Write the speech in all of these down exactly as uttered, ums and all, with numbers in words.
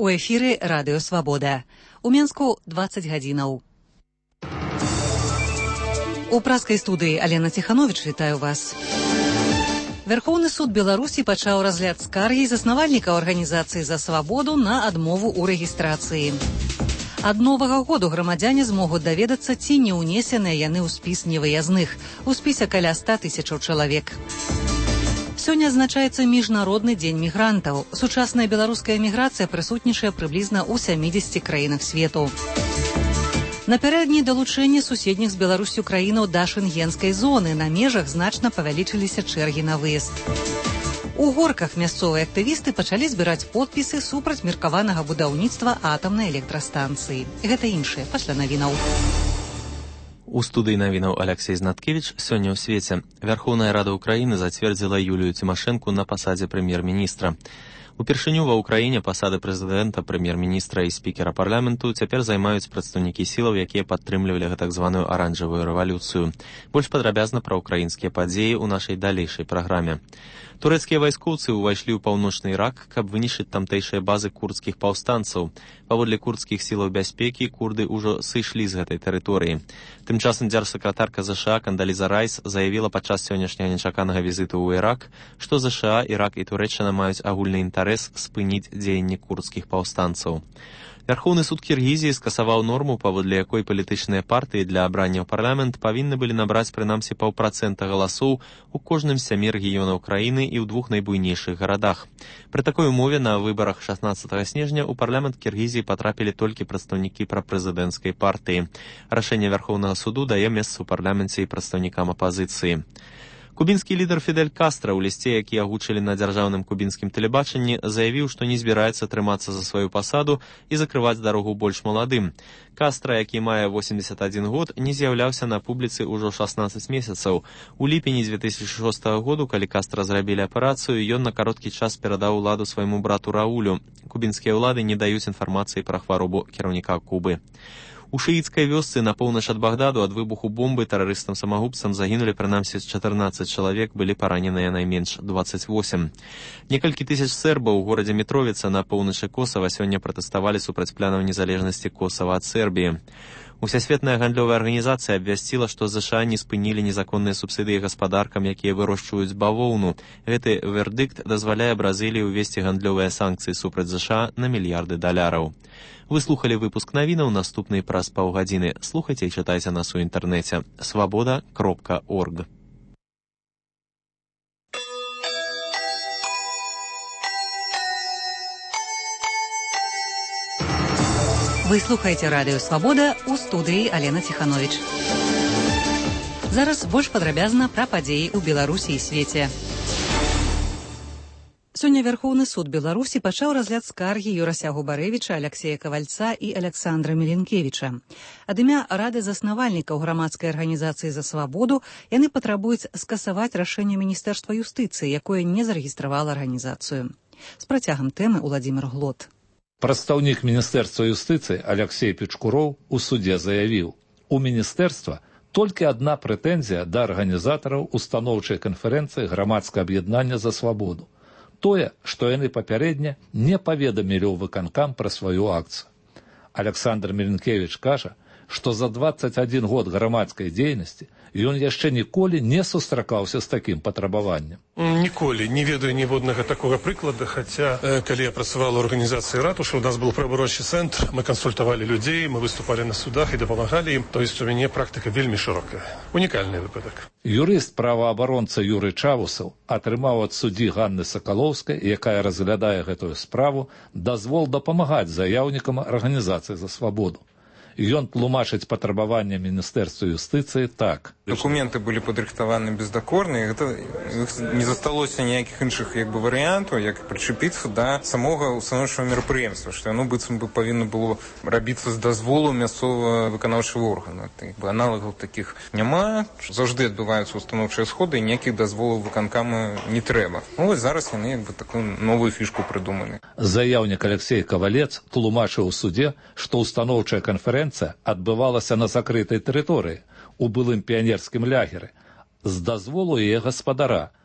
У эфіры Радыё Свабода. У Менску дваццаць гадзінаў. У празкай студыі Алена Ціхановіч вітаю вас. Верховны суд Беларусі пачаў разгляд скаргі заснавальнікаў арганізацыі «За свабоду» на адмову ў рэгістрацыі. Ад новага году грамадзяне змогуць даведацца, ці не ўнесеныя яны ў спіс невыязных. У спісе каля ста тысячаў чалавек. Сёння адзначаецца міжнародны дзень мігрантаў. Сучасная беларуская міграцыя прысутнічае прыблізна ў сямідзесяці краінах свету. Напярэдадні далучэння суседніх з Беларусю краінаў да шэнгенскай зоны на межах значна павялічыліся чэргі на выезд. У Горках мясцовыя актывісты пачалі збіраць подпісы супраць меркаванага будаўніцтва атамнай электрастанцыі. Гэта іншае пасля навінаў. У студыі навінаў Аляксей Знаткевіч. Сёння ў свеце Верховная Рада Украіны зацвердзіла Юлію Цімашэнку на пасадзе прэм'ер-міністра. Упершыню ва ўкраіне пасады прэзідэнта, прэм'ер-міністра і спікера парламенту цяпер займаюць прадстаўнікі сілаў, якія падтрымлівалі так званую аранжавую рэвалюцыю. Больш падрабязна пра ўкраінскія падзеі ў нашай далейшай праграме. Турэцкія вайскоўцы ўвайшлі ў паўночны Ірак, каб вынішчыць тамтэйшыя базы курдскіх паўстанцаў. Паводле курдскіх сілаў бяспекі, курды ўжо сышлі з гэтай тэрыторыі. Тым часам дзяржсакратарка ЗША Кандаліза Райс заявіла падчас сённяшняга нечаканага візіту ў Ірак, што ЗША, Ірак і Турэччына маюць агульны інтарэс спыніць дзеянні курдскіх паўстанцаў. Верховны суд Кіргізіі скасаваў норму, паводле якой палітычныя партыі для абрання ў парламент павінны былі набраць прынамсі паўпрацэнта галасоў у кожным з сямі рэгіёнаў краіны і ў двух найбуйнейшых гарадах. Пры такой умове на выбарах шаснаццатага снежня ў парламент Кіргізіі патрапілі толькі прадстаўнікі прапрэзідэнцкай партыі. Рашэнне Верховнага суду дае месца ў парламенце і прадстаўнікам апазіцыі. Кубінскі лідар Фідель Кастра ў лісце, які агучылі на дзяржаўным кубінскім тэлебачанні, заявіў, што не збіраецца трымацца за сваю пасаду і закрываць дарогу больш маладым. Кастра, які мае восемдзесят адзін год, не з'яўляўся на публіцы ўжо шаснаццаць месяцаў. У ліпені дзве тысячы шостага году, калі Кастра зрабілі аперацыю, ён на кароткі час перадаў уладу свайму брату Раулю. Кубінскія ўлады не даюць інфармацыі пра хваробу кіраўніка Кубы. У шыіцкай вёсцы на поўнач ад Багдаду ад выбуху бомбы тэрарыстам-самагубцам загінулі прынамсі чатырнаццаць чалавек, былі параненыя найменш дваццаць восем. Некалькі тысяч сербаў у горадзе Мітровіца на поўначы Косава сёння пратэставалі супраць планаў незалежнасці Косава ад Сербіі. Усесветная гандлёвая арганізацыя абвясціла, што ЗША не спынілі незаконныя субсідыі гаспадаркам, якія вырошчваюць бавоўну. Гэты вердыкт дазваляе Бразыліі ўвесці гандлёвыя санкцыі супраць ЗША на мільярды даляраў. Вы слухалі выпуск навінаў, наступны праз паўгадзіны. Слухайце і чытайце нас у інтэрнэце свабода кропка орг. Вы слухаеце Радыё Свабода, у студыі Алена Ціхановіч. Зараз больш падрабязна пра падзеі ў Беларусі і свеце. Сёння Верховны суд Беларусі пачаў разгляд скаргі Юрася Губарэвіча, Аляксея Кавальца і Аляксандра Меленкевіча. Ад імя Рады заснавальнікаў грамадскай арганізацыі «За свабоду» яны патрабуюць скасаваць рашэнне Міністэрства юстыцыі, якое не зарэгістравала арганізацыю. З працягам тэмы Уладзімір Глот. Прадстаўнік Міністэрства юстыцыі Аляксей Печкуроў у судзе заявіў: у міністэрства толькі адна прэтэнзія да арганізатараў устаноўчай канферэнцыі грамадскага аб'яднання «За свабоду». Тое, што яны папярэдне не паведамілі ў выканкам пра сваю акцыю. Аляксандр Меленкевіч кажа, што за дваццаць адзін год грамадскай дзейнасці ён яшчэ ніколі не сустракаўся з такім патрабаваннем. Ніколі не ведаю ніводнага такога прыклада, хаця, калі я працавала ў арганізацыі ратушы, у нас был правабарончы цэнтр, мы кансультавалі людзей, мы выступалі на судах і дапамагалі ім, то есть у мяне практыка вельмі шырокая. Унікальны выпадак. Юрыст праваабаронца Юрый Чавусаў атрымаў ад суддзі Ганны Сакалоўскай, якая разглядае гэтую справу, дазвол дапамагаць заяўнікам арганізацыі «За свабоду». Ён тлумачыць патрабаванне Міністэрства юстыцыі так. Документы былі падрыхтаваны бездакорна, і гэта не засталося ніякіх іншых як бы варыянтаў, як прычепіцца да самога установчага мерапрыемства, што яно быццам бы павінна было рабіцца з дазволу мясцовага выканаўчага органа. Як бы аналагаў такіх няма, заўжды адбываюцца установчыя сходы, і ніякіх дазволаў выканкама не трэба. Ну вось зараз яны як бы такую новую фішку прыдумалі. Заяўнік Аляксей Кавалец тлумачыў у суде, што устаноўчая канферэнцыя адбывалася на закрытай тэрыторыі, у былым піянерскім лягеры, з дазволу яе гаспадара,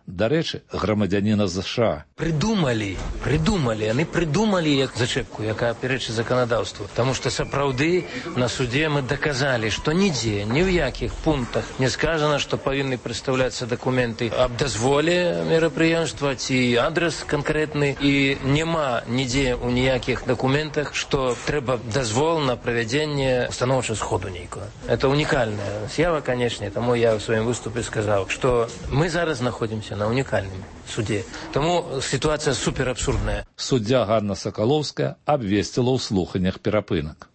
Дарэчы, грамадзяніна США. Придумали, придумали, они придумали як зачепку, якая пярэчыць заканадаўству. Потому что сапраўды на суде мы доказали, что нигде, ни в якіх пунктах не сказано, что повинны представляться документы об дозволе мерапрыемства ці адрес конкретный, и нема нигде у ніякіх документах, что трэба дозвол на проведение установчего сходу нейкого. Это уникальная з'ява, конечно, тому я в своем выступе сказал, что мы зараз находимся на уникальном суде. Тому ситуация супер абсурдная. Суддзя Ганна Сакалоўская абвесціла ў слуханнях перапынак.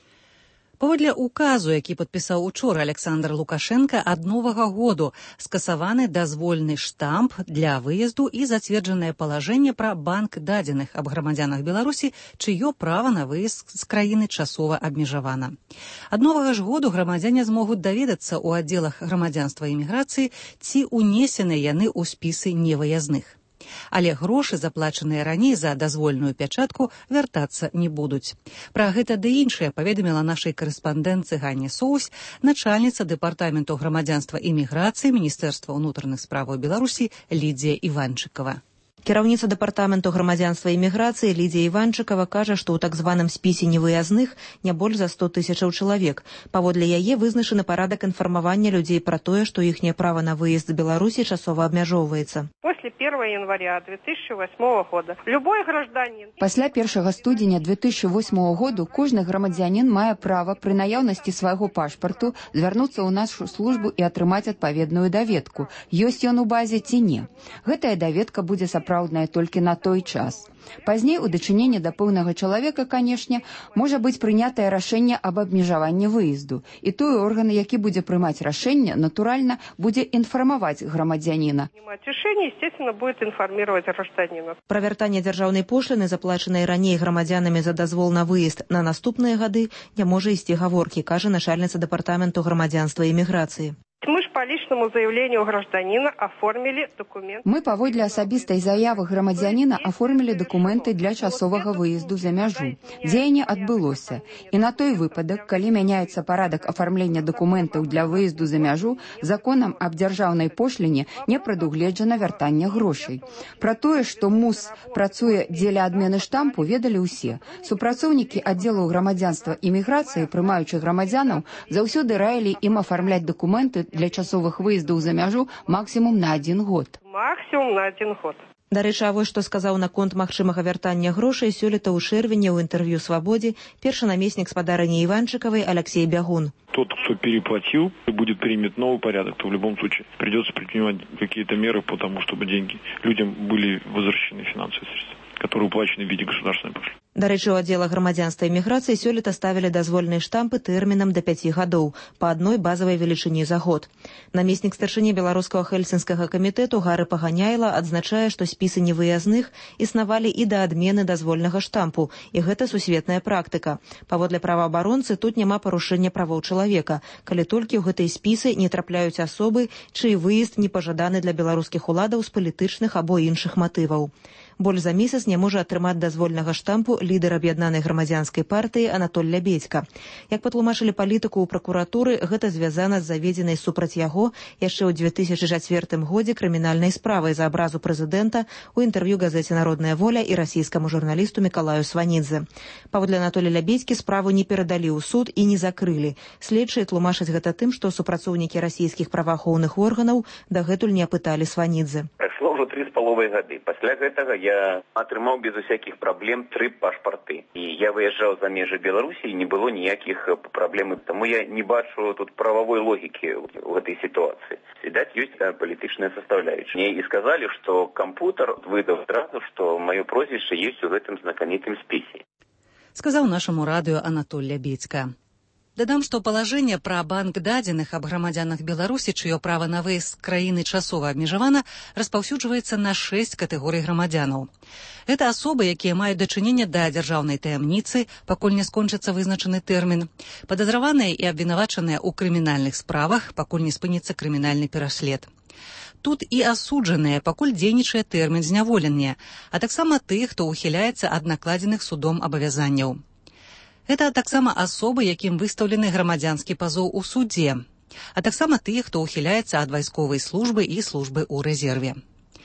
Паводле указу, які падпісаў учора Александр Лукашенко, ад новага году скасаваны дазвольны штамп для выезду і зацверджанае палажэнне пра банк дадзеных аб грамадзянах Беларусі, чыё права на выезд з краіны часова абмежавана. Ад новага ж году грамадзяне змогуць даведацца ў аддзелах грамадзянства і міграцыі, ці ўнесены яны ў спісы невыязных. Але грошы, заплачаныя раней за дазвольную пячатку, вяртацца не будуць. Пра гэта ды іншае паведаміла нашай карэспандэнтцы Ганне Соусь, начальніца дэпартаменту грамадзянства і міграцыі Міністэрства ўнутраных справаў Беларусі Лідзія Іванчыкова. Кіраўніца дэпартаменту грамадзянства і міграцыі Лідзія Іванчыкова кажа, што ў так званым спісе невыязных не больш за сто тысячаў чалавек. Паводле яе вызначаны парадак інфармавання людзей пра тое, што іхняе права на выезд з Беларусі часова абмяжоўваецца. После первого января две тысячи восьмого года любой гражданин... Пасля першага студзеня две тысячи восьмого году кожны грамадзянін мае права пры наяўнасці свайго пашпарту звярнуцца ў нашу службу і атрымаць адпаведную даведку. Ёсць ён у базе ці не. Гэтая даведка будзе сапраўдная толькі на той час. Пазней у дачыненні да пэўнага чалавека, канешне, можа быць прынятае рашэнне аб абмежаванні выезду. І той орган, які будзе прымаць рашэнне, натуральна, будзе інфармаваць грамадзяніна. Решение, естественно, будет информировать гражданина. Пра вяртанне дзяржаўнай пошліны, заплачанай раней грамадзянамі за дазвол на выезд на наступныя гады, не можа ісці гаворкі, кажа начальніца дэпартаменту грамадзянства і міграцыі. Мы ж по личному заявлению гражданина оформили документ. Мы паводле асабістай заявы грамадзяніна оформили документы для часовага выезду за мяжу. Дзеянне адбылося. І на той выпадак, калі мяняецца парадак афармлення документаў для выезду за мяжу, законам аб дзяржаўнай пошліне не прадугледжана вяртання грошай. Пра тое, што МУС працуе дзеля адмены штампу, ведалі ўсе. Супрацоўнікі аддзелу грамадзянства і міграцыі, прымаючы грамадзянаў, заўсёды раілі ім афармляць документы для часовых выездаў за мяжу максімум на один год. Максимум на один год. Дарэчы, а вось што сказаў наконт магчымага вяртання грошай сёлета ў чэрвені ў інтэрв'ю «Свабодзе» першы намеснік спадарыні Іванчыкавай Алексей Бягун. Тот, кто переплатил и будет принят новый порядок, то в любом случае придется предпринимать какие-то меры по тому, чтобы деньги людям были возвращены, финансовые средства, которые уплачены в виде государственной пошлины. Дарэчы, у аддзела грамадзянства і міграцыі сёлета ставілі дазвольныя штампы тэрмінам да пяці гадоў, па адной базавай велічыні за год. Намеснік старшыні беларускага хельсінскага камітэту Гары Паганяйла адзначае, што спісы невыязных існавалі і да адмены дазвольнага штампу, і гэта сусветная практыка. Паводле праваабаронцы, тут няма парушэння правоў чалавека, калі толькі ў гэтыя спісы не трапляюць асобы, чый выезд не пажаданы для беларускіх уладаў з палітычных або іншых матываў. Больш за месяц не можа атрымаць дазвольнага штампу лідар аб'яднанай грамадзянскай партыі Анатоль Лябедзька. Як патлумачылі палітыку ў пракуратуры, гэта звязана з заведзенай супраць яго яшчэ ў две тысячы чацвёртым годзе крымінальнай справай за абразу прэзідэнта ў інтэрв'ю газеце «Народная воля» і расійскаму журналісту Мікалаю Сванідзе. Паводле Анатоля Лябедзькі справу не перадалі ў суд і не закрылі. Следчыя тлумачаць гэта тым, што супрацоўнікі расійскіх праваахоўных органаў дагэтуль не апыталі Сванідзе. Прайшло ўжо тры з паловай гады. Пасля гэтага я атрымаў без усякіх праблем тры пашпарты. І я выязджаў за межы Беларусі, і не было ніякіх праблем. Таму я не бачу тут правовой логікі ў гэтай сітуацыі. Відаць, ёсць палітычная составляющая. Мне і сказалі, што кампутер выдаў адразу, што маё прозвішча ёсць у гэтым знакамітым спісе. Сказаў нашаму радыё Анатоль Лябедзька. Дадам, што палажэнне пра банк дадзеных аб грамадзянах Беларусі, чыё права на выезд з краіны часова абмежавана, распаўсюджваецца на шэсць катэгорый грамадзянаў. Гэта асобы, якія маюць дачыненне да дзяржаўнай таямніцы, пакуль не скончыцца вызначаны тэрмін, падазраваныя і абвінавачаныя ў крымінальных справах, пакуль не спыніцца крымінальны пераслед. Тут і асуджаныя, пакуль дзейнічае тэрмін зняволення, а таксама тых, хто ўхіляецца ад накладзеных судом абавязанняў. Гэта таксама асобы, якім выстаўлены грамадзянскі пазоў у судзе, а таксама тыя, хто ўхіляецца ад вайсковай службы і службы ў рэзерве.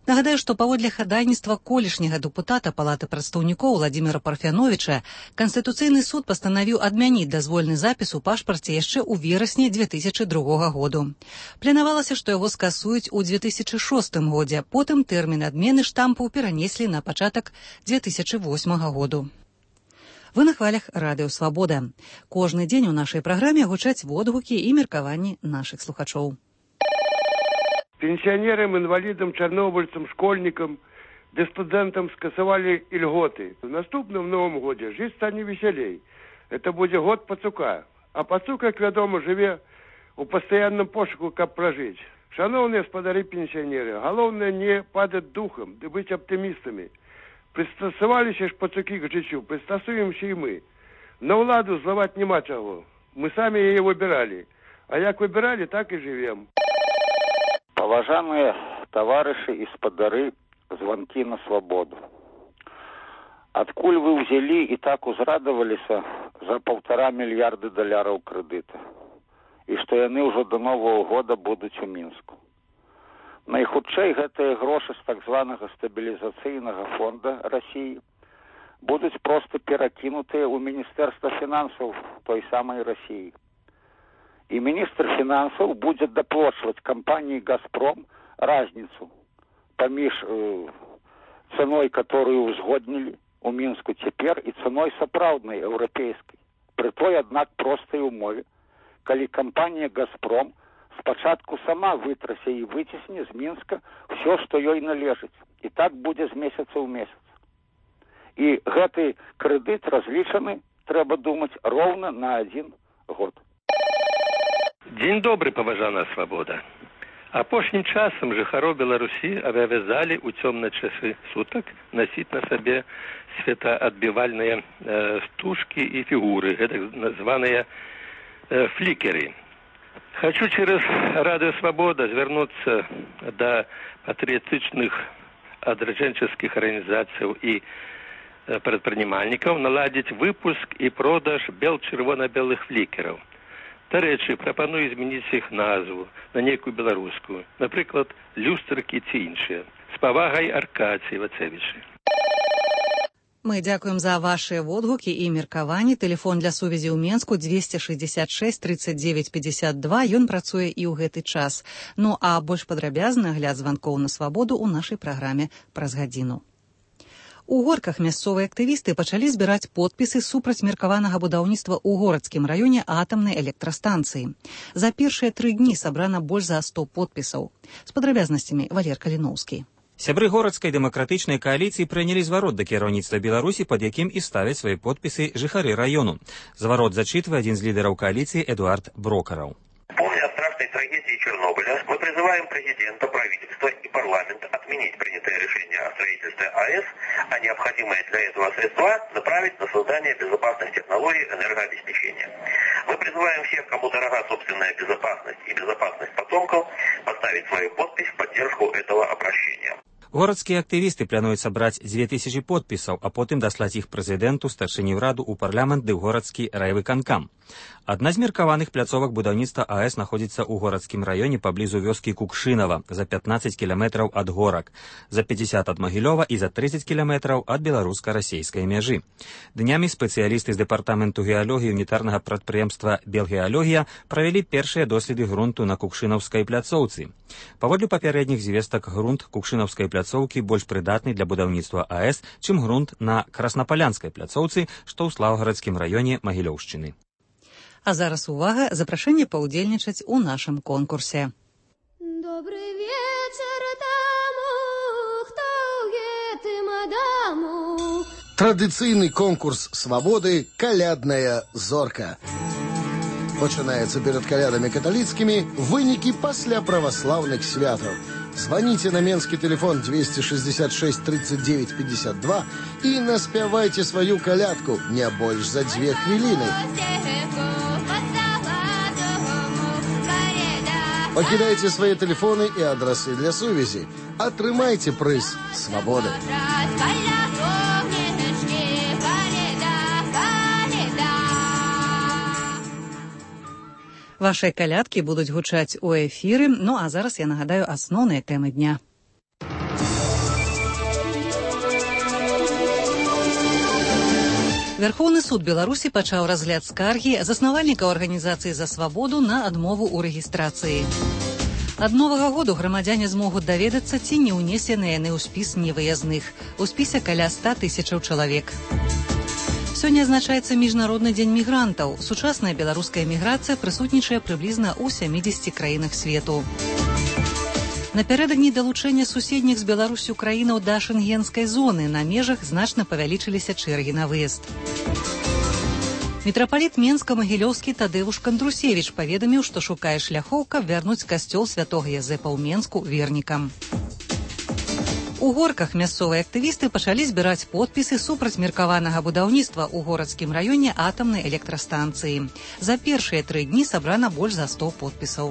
Нагадаю, што паводле хадайніцтва колішняга дэпутата Палаты прадстаўнікоў Владзіміра Парфяновіча Канстытуцыйны суд пастанавіў адмяніць дазвольны запіс у пашпарце яшчэ ў верасні дзве тысячы другога году. Планавалася, што яго скасуюць у дзве тысячы шостым годзе, потым тэрмін адмены штампу перанеслі на пачатак дзве тысячы восьмага году. Вы на хвалях Радыё Свабода. Кожны дзень у нашай праграме гучаць водгукі і меркаванні нашых слухачоў. Пенсионерам, инвалидам, чернобыльцам, школьникам, да студентам скасовали льготы. В наступном Новом годе жизнь станет веселей. Это будет год пацука. А пацук, как ведомо, живе у постоянном пошуку, как прожить. Шановные господари пенсионеры, главное не падать духом, да быть оптимистами. Пристосовались ж пацуки к житью, пристосуемся и мы. На владу зловать нема чего. Мы сами ее выбирали. А як выбирали, так и живем. Уважаемые товарищи и спадары, звонки на свободу. Откуль вы взяли и так узрадовались за полтора миллиарда долларов кредита? И что яны уже до Нового года будут у Минску. Найхутчэй гэтыя грошы з так званага стабілізацыйнага фонда России будут просто перакінутыя ў Министерство финансов той самой России. И министр финансов будет доплачивать компании «Газпром» разницу поміж э, ценой, которую узгоднили у Минску теперь, и ценой сапраўднай европейской. При той, однако, простой умове, коли компания «Газпром» спочатку сама вытрасе и вытесни из Минска все, что ей належит. И так будет с месяца в месяц. И гэты кредит различаны, треба думать, ровно на один год. Дзень добры, паважаная свабода. Апошнім часам жыхароў Беларусі абавязалі ў цёмныя часы сутак насіць на сабе светаадбівальныя э, стужкі і фігуры, гэта названыя э, флікеры. Хочу через Радио Свобода звярнуцца да патрыятычных адраджэнчыцкіх арганізацый і э, прадпрынимальнікаў наладзіць выпуск і продаж бел-чырвона-белых флікераў. Дарэчы, прапаную змяніць іх назву на нейкую беларускую, напрыклад, люстрыкі ці іншыя. З павагай, Аркадзій Вацевічы. Мы дзякуем за ваши водгукі і меркаванні. Тэлефон для сувязі ў Менску двести шестьдесят шесть тридцать девять пятьдесят два. Ён працуе і ў гэты час. Ну а больш падрабязны агляд званкоў на свабоду ў нашай праграме праз гадзіну. У горках мясцовыя актывісты пачалі збіраць подпісы супраць меркаванага будаўніцтва ў горадскім раёне атамнай электрастанцыі. За першыя тры дні сабрана больш за сто подпісаў. З падрабязнасцямі Валер Каліноўскі. Сябры горадскай дэмакратычнай кааліцыі прынялі зварот да кіраўніцтва Беларусі, пад якім і ставяць свае подпісы жыхары раёну. Зварот зачытвае адзін з лідараў кааліцыі Эдуард Брокараў. Помня о страшной трагедии Чернобыля, мы призываем президента, правительство и парламент отменить принятое решение о строительстве АЭС, а необходимые для этого средства направить на создание безопасных технологий энергообеспечения. Мы призываем всех, кому дорога собственная безопасность и безопасность потомков, поставить свою подпись в поддержку этого обращения. Горадскія актывісты плануюць сабраць дзве тысячы подпісаў, а потым даслаць іх прэзідэнту, старшыні ўраду ў парламент ды ў горадскі райвыканкам. Адна з меркаваных пляцовак будаўніцтва АЭС знаходзіцца ў горадскім раёне паблізу вёскі Кукшынава, за пятнаццаць кіламетраў ад горак, за пятьдесят ад Магілёва і за тридцать кіламетраў ад беларуска-расейскай мяжы. Днямі спецыялісты з дэпартаменту геалогіі унітарнага прадпрыемства «Белгеалогія» правялі першыя доследы грунту на Кукшынаўскай пляцоўцы. Паводле папярэдніх звестак, грунт Кукшынаўскай пляцоўкі больш прыдатны для будаўніцтва АЭС, чым грунт на Краснапалянскай пляцоўцы, што ў Слаўгарадскім раёне Магілёўшчыны. А зараз увага, запрашэнне паўдзельнічаць у нашым конкурсе. Добры вечар таму, хто ў гэтым адаму. Традыцыйны конкурс свабоды «Калядная зорка». Пачынаецца перад калядамі каталіцкімі, вынікі пасля праваслаўных святаў. Звоните на менский телефон двести шестьдесят шесть тридцать девять пятьдесят два и наспявайте свою колядку не больше за две хвилины. Покидайте свои телефоны и адресы для сувязі. Атрымайте прыз свободы. Ваши калядкі будуць гучаць у эфіры, ну а зараз я нагадаю асноўныя тэмы дня. Верховны суд Беларусі пачаў разгляд скаргі заснавальнікаў арганізацыі «За свабоду» на адмову ў рэгістрацыі. Ад новага году грамадзяне змогуць даведацца, ці не ўнесены яны ў спіс невыязных. У спісе каля ста тысячаў чалавек. Сёння адзначаецца міжнародны дзень мігрантаў. Сучасная беларуская міграцыя прысутнічае прыблізна ў сямідзесяці краінах свету. Напярэдадні далучэння суседніх з Беларусю краінаў да шэнгенскай зоны на межах значна павялічыліся чэргі на выезд. Мітрапаліт Менска-Магілёўскі Тадэвуш Кандрусевіч паведаміў, што шукае шляхоў, каб вярнуць касцёл святога Язэпа ў Менску вернікам. У Горках мясцовыя актывісты пачалі збіраць подпісы супраць меркаванага будаўніцтва ў горадскім раёне атамнай электрастанцыі. За першыя тры дні сабрана больш за сто подпісаў.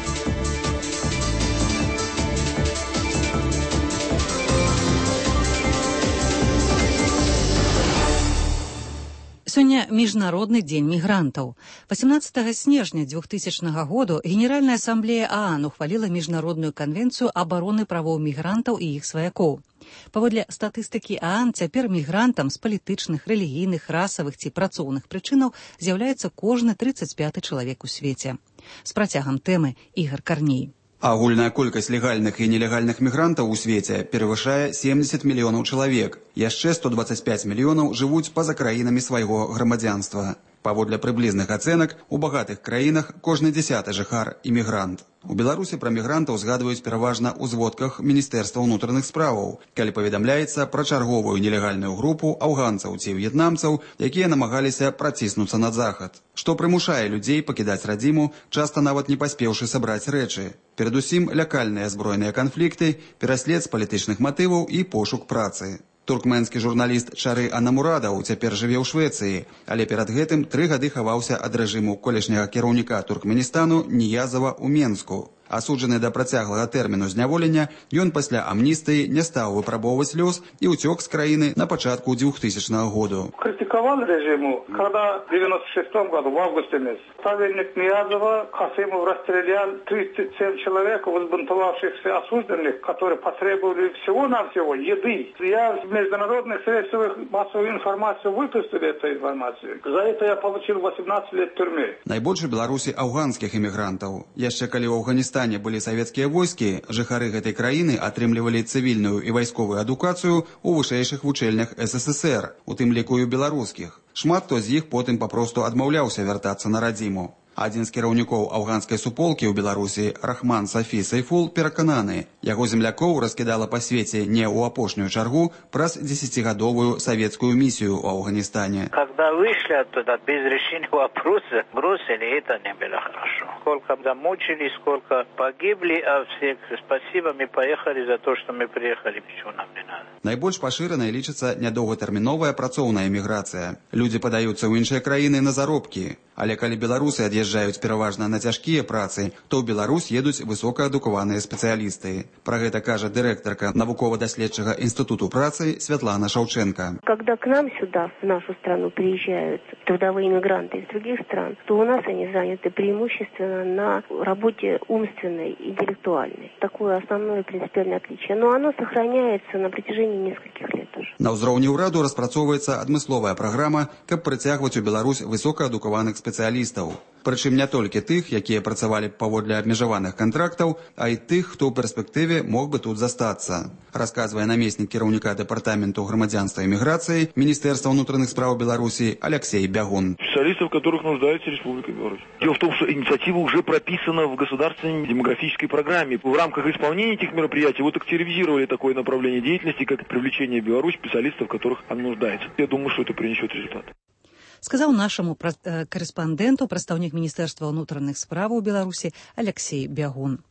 Сёння міжнародны дзень мігрантаў. восемнадцатага снежня двухтысячнага году Генеральная асамблея ААН ухваліла міжнародную канвенцыю абароны правоў мігрантаў і іх сваякоў. Паводле статыстыкі ААН цяпер мігрантам з палітычных, рэлігійных, расавых ці працоўных прычынаў з'яўляецца кожны трыццаць пяты чалавек у свеце. З працягам тэмы Ігар Карней. Агульная колькасць легальных і нелегальных мігрантаў у свеце перавышае семьдесят мільёнаў чалавек. Яшчэ сто двадцять пять мільёнаў жывуць па-за краінамі свайго грамадзянства. Паводле прыблізных ацэнак, у багатых краінах кожны дзясяты жыхар імігрант. У Беларусі пра мігрантаў згадваюць пераважна ў зводках Міністэрства ўнутраных справаў, калі паведамляецца пра чарговую нелегальную групу афганцаў ці в'етнамцаў, якія намагаліся праціснуцца на захад, што прымушае людзей пакідаць радзіму, часта нават не паспеўшы сабраць рэчы. Перадусім лякальныя збройныя канфлікты, пераслед з палітычных матываў і пошук працы. Туркменскі журналіст Чары Анамурадаў цяпер жыве ў Швецыі, але перад гэтым тры гады хаваўся ад рэжыму колішняга кіраўніка Туркменістану Ніязава ў Менску. Асуджаны да працяглага тэрміну зняволення, ён пасля амністыі не стаў выпрабоўваць лёс і ўцёк з краіны на пачатку двухтысячнага году. Критиковал режиму, когда в девяносто шестом году, в августе месяце, ставленник Ниязова Касымов расстрелял тридцать семь человек, возбунтовавшихся осужденных, которые потребовали всего-навсего еды. Я в международных средствах массовой информации выпустил эту информацию. За это я получил восемнадцать лет тюрьмы. Найбольш у Беларусі афганскіх эмігрантаў. Яшчэ калі ў Афганістане былі савецкія войскі, жыхары гэтай краіны атрымлівалі цывільную і вайсковую адукацыю ў вышэйшых вучэльнях СССР, у тым ліку і беларускіх. Шмат хто з іх потым папросту адмаўляўся вяртацца на радзіму. Адзін з кіраўнікоў афганскай суполкі ў Беларусі, Рахман Сафі Сайфул, перакананы, яго землякоў раскідала па свеце не ў апошнюю чаргу праз дзесяцігадовую савецкую місію ў Афганістане. Когда вышли оттуда без решения вопроса, бросили, это не было хорошо. Сколько замучились, сколько погибли, а всех спасибо, мы поехали за то, что мы приехали, ничего нам не надо. Найбольш пашыранай лічыцца нядоўгатэрміновая працоўная міграцыя. Людзі падаюцца ў іншыя краіны на заробкі. Але калі беларусы ад'язджаюць пераважна на цяжкія працы, то ў Беларусь едуць высокаадукаваныя спецыялісты. Пра гэта кажа дырэктарка навукова-даследчага інстытуту працы Святлана Шаўченка. Когда к нам сюда, в нашу страну, приезжают трудовые мигранты из других стран, то у нас они заняты преимущественно на работе умственной, интеллектуальной. Такое основное принципиальное отличие. Но оно сохраняется на протяжении нескольких лет уже. На ўзроўні ўраду распрацоўваецца адмысловая праграма, каб прыцягваць у Беларусь высокаадукаваных спецыялістаў. Прычым не толькі тых, якія працавалі паводле абмежаваных кантрактаў, а і тых, хто ў перспектыве мог бы тут застацца, расказвае намеснік кіраўніка дэпартаменту грамадзянства і міграцыі Міністэрства ўнутраных спраў Беларусі Алексей Бягун. Специалистов, в которых нуждается Республика Беларусь. Дело в том, что инициатива уже прописана в государственной демографической программе. В рамках исполнения этих мероприятий вот активизировали такое направление деятельности, как привлечение в Беларусь специалистов, в которых она нуждается. Я думаю, что это принесет результат. Сказаў нашаму карэспандэнту прадстаўнік Міністэрства ўнутраных справаў Беларусі Алексей Бягун.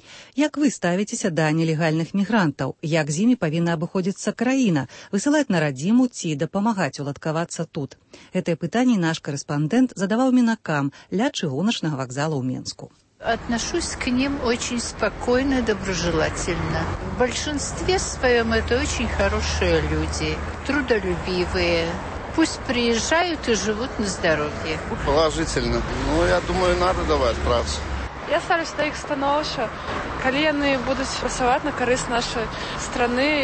Як вы ставіцеся да нелегальных мігрантаў? Як з імі павінна абыходзіцца краіна? Высылаць на радзіму ці дапамагаць уладкавацца тут? Гэтае пытанне наш карэспандэнт задаваў мінакам ля чыгуначнага вакзала ў Менску. Отношусь к ним очень спокойно и доброжелательно. В большинстве своем это очень хорошие люди, трудолюбивые. Пусть приезжают и живут на здоровье. Положительно. Ну, я думаю, надо давать працу. Я ставлюся да іх становішча. Калі яны будуць працаваць на карысць нашай страны,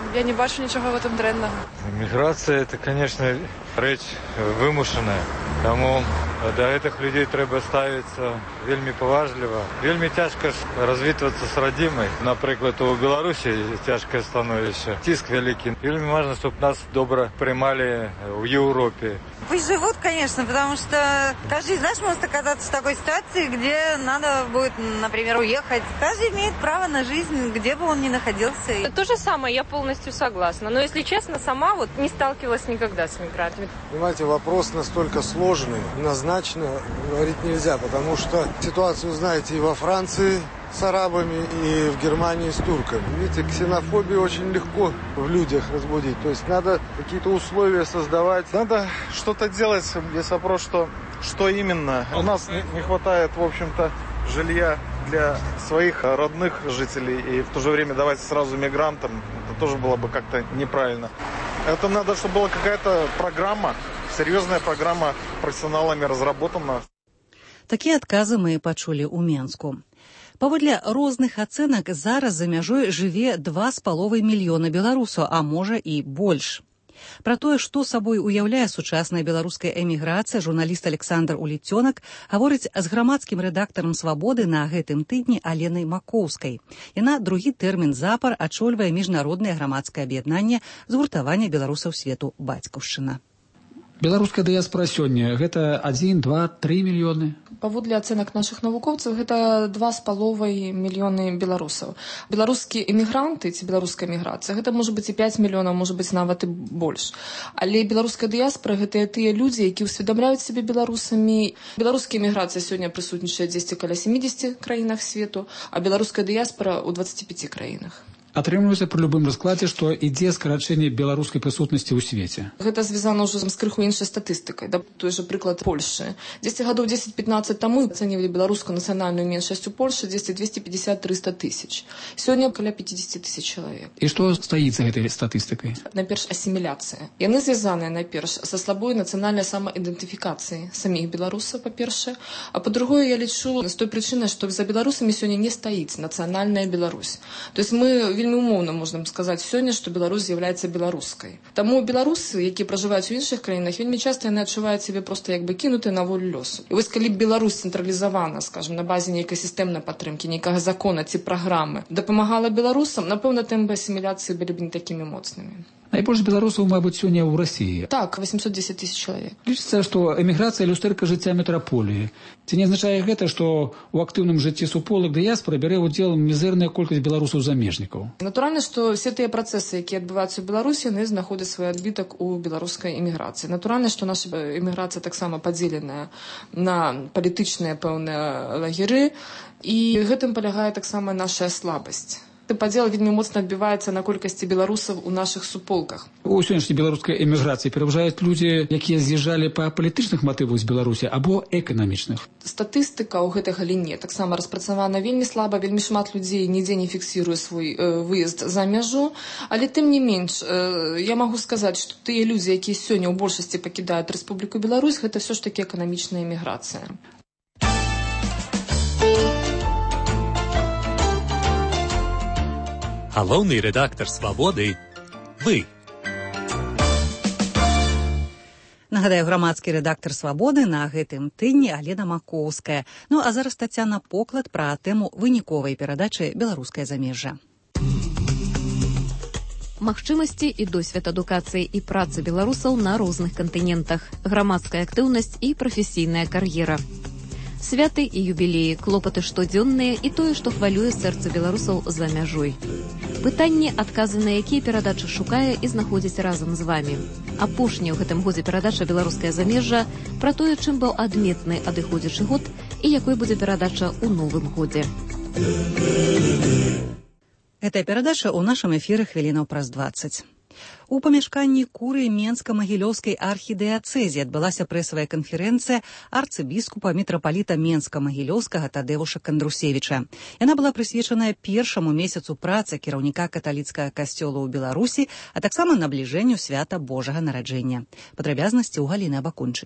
я не бачу нічого в этом дрэннага. Міграція – это, конечно, рэч вымушаная. Таму да гэтых людзей трэба ставіцца вельмі паважліва. Вельмі цяжка развітвацца з радзімай. Напрыклад, у Беларусі цяжкае становішча. Ціск вялікі. Вельмі важна, чтобы нас добра прымалі в Европе. Пусть живут, конечно, потому что каждый из нас может оказаться в такой ситуации, где надо будет, например, уехать. Каждый имеет право на жизнь, где бы он ни находился. То же самое, я полностью согласна. Но, если честно, сама вот не сталкивалась никогда с мигрантами. Понимаете, вопрос настолько сложный, однозначно говорить нельзя, потому что ситуацию знаете и во Франции с арабами, и в Германии с турками. Видите, ксенофобию очень легко в людях разбудить. То есть надо какие-то условия создавать. Надо что-то делать. Здесь вопрос, что, что именно. У нас не, не хватает, в общем-то, жилья для своих родных жителей. И в то же время давать сразу мигрантам. Это тоже было бы как-то неправильно. Это надо, чтобы была какая-то программа, серьезная программа профессионалами разработана. Такія адказы мы пачулі ў Менску. Паводле розных ацэнак, зараз за мяжой жыве два з паловай мільёна беларусаў, а можа і больш. Пра тое, што сабой уяўляе сучасная беларуская эміграцыя, журналіст Александр Уліцёнак гаворыць з грамадскім рэдактарам «Свабоды» на гэтым тыдні Аленай Макоўскай. Яна другі тэрмін запар ачольвае міжнароднае грамадскае аб'яднанне згуртавання беларусаў свету «Бацькаўшчына». Беларуская дыяспара сёння – гэта адзін, два, тры мільёны? Паводле ацэнак нашых навукоўцаў, гэта два з паловай мільёны беларусаў. Беларускія эмігранты ці беларуская эміграцыя, гэта можа быць і пяць мільёнаў, можа быць нават і больш. Але беларуская дыяспара – гэта тыя людзі, які ўсведамляюць сябе беларусамі. Беларуская эміграцыя сёння прысутнічае дзесьці каля сямідзесяці краінах свету, а беларуская дыяспара ў дваццаці пяці краінах. Атрымліваецца пры любым раскладзе, што ідзе скарачэнне беларускай прысутнасці ў свеце. Гэта звязана ўжо з крыху іншай статыстыкай. Да, той жа прыклад Польшы. дзесяць гадоў дзесяць-пятнаццаць таму ацэньвалі беларускую нацыянальную меншасць у Польшы дзесьці двести пятьдесят - триста тысяч. Сёння каля пятьдесят тысяч чалавек. І што стаіць за гэтай статыстыкай? Найперш асіміляцыя. Яны звязаныя найперш са слабой нацыянальнай самаідэнтыфікацыяй саміх беларусаў, па-першае, а па-другое, я лічу з той прычыны, што за беларусамі сёння не стаіць нацыянальная Беларусь. То есть мы вельмі умоўна можна сказаць сёння, што Беларусь з'яўляецца беларускай. Таму беларусы, якія пражываюць у іншых краінах, вельмі часта яны адчуваюць сябе проста як бы кінутыя на волю лёсу. І вось калі б Беларусь цэнтралізавана, скажем, на базе нейкай сістэмнай падтрымкі, нейкага закона ці праграмы дапамагала беларусам, напэўна, тэмпы асіміляцыі былі б не такімі моцнымі. Найбольш беларусаў, мабыць, сёння ў Расіі. Так, восемьсот десять тысяч чалавек. Лічыцца, што эміграцыя люстэрка жыцця метраполіі. Ці не азначае гэта, што ў актыўным жыцці суполак дыяспара бярэ ўдзел мізэрная колькасць беларусаў-замежнікаў? Натуральна, што все тыя працэсы, якія адбываюцца ў Беларусі, яны знаходзяць свой адбітак у беларускай эміграцыі. Натуральна, што наша эміграцыя таксама падзеленая на палітычныя пэўныя лагеры, і гэтым палягае таксама наша слабасць. Падзел вельмі моцна адбіваецца на колькасці беларусаў у нашых суполках. У сённяшняй беларускай эміграцыі пераважаюць людзі, якія з'язджалі па палітычных матывах з Беларусі або эканамічных. Статыстыка ў гэтай галіне таксама распрацавана вельмі слаба, вельмі шмат людзей нідзе не фіксіруе свой э, выезд за мяжу, але тым не менш э, я магу сказаць, што тыя людзі, якія сёння ў большасці пакідаюць Рэспубліку Беларусь, гэта ўсё ж такі эканамічная эміграцыя. Галоўны рэдактар «Свабоды» – вы. Нагадаю, грамадскі рэдактар «Свабоды» на гэтым тыдні Алена Макоўская. Ну, а зараз Тацяна Поклад пра тэму выніковай перадачы «Беларускае замежжа». Магчымасці і досвед адукацыі і працы беларусаў на розных кантынентах, грамадская актыўнасць і прафесійная кар'ера. Святы і юбілеі, клопаты штодзённыя і тое, што хвалюе сэрца беларусаў за мяжой. Пытанні, адказы на якія перадача шукае і знаходзіць разам з вамі. Апошняя ў гэтым годзе перадача «Беларускае замежжа» пра тое, чым быў адметны адыходзячы год і якой будзе перадача ў новым годзе. Гэтая перадача ў нашым эфіры хвілінаў праз дваццаць. У памяшканні курыі Менска-Магілёўскай архідыяцэзі адбылася прэсавая канферэнцыя арцыбіскупа мітрапаліта Менска-Магілёўскага Тадэвуша Кандрусевіча. Яна была прысвечаная першаму месяцу працы кіраўніка каталіцкага касцёла ў Беларусі, а таксама набліжэнню свята Божага нараджэння. Падрабязнасці ў Галіны Абакунчык.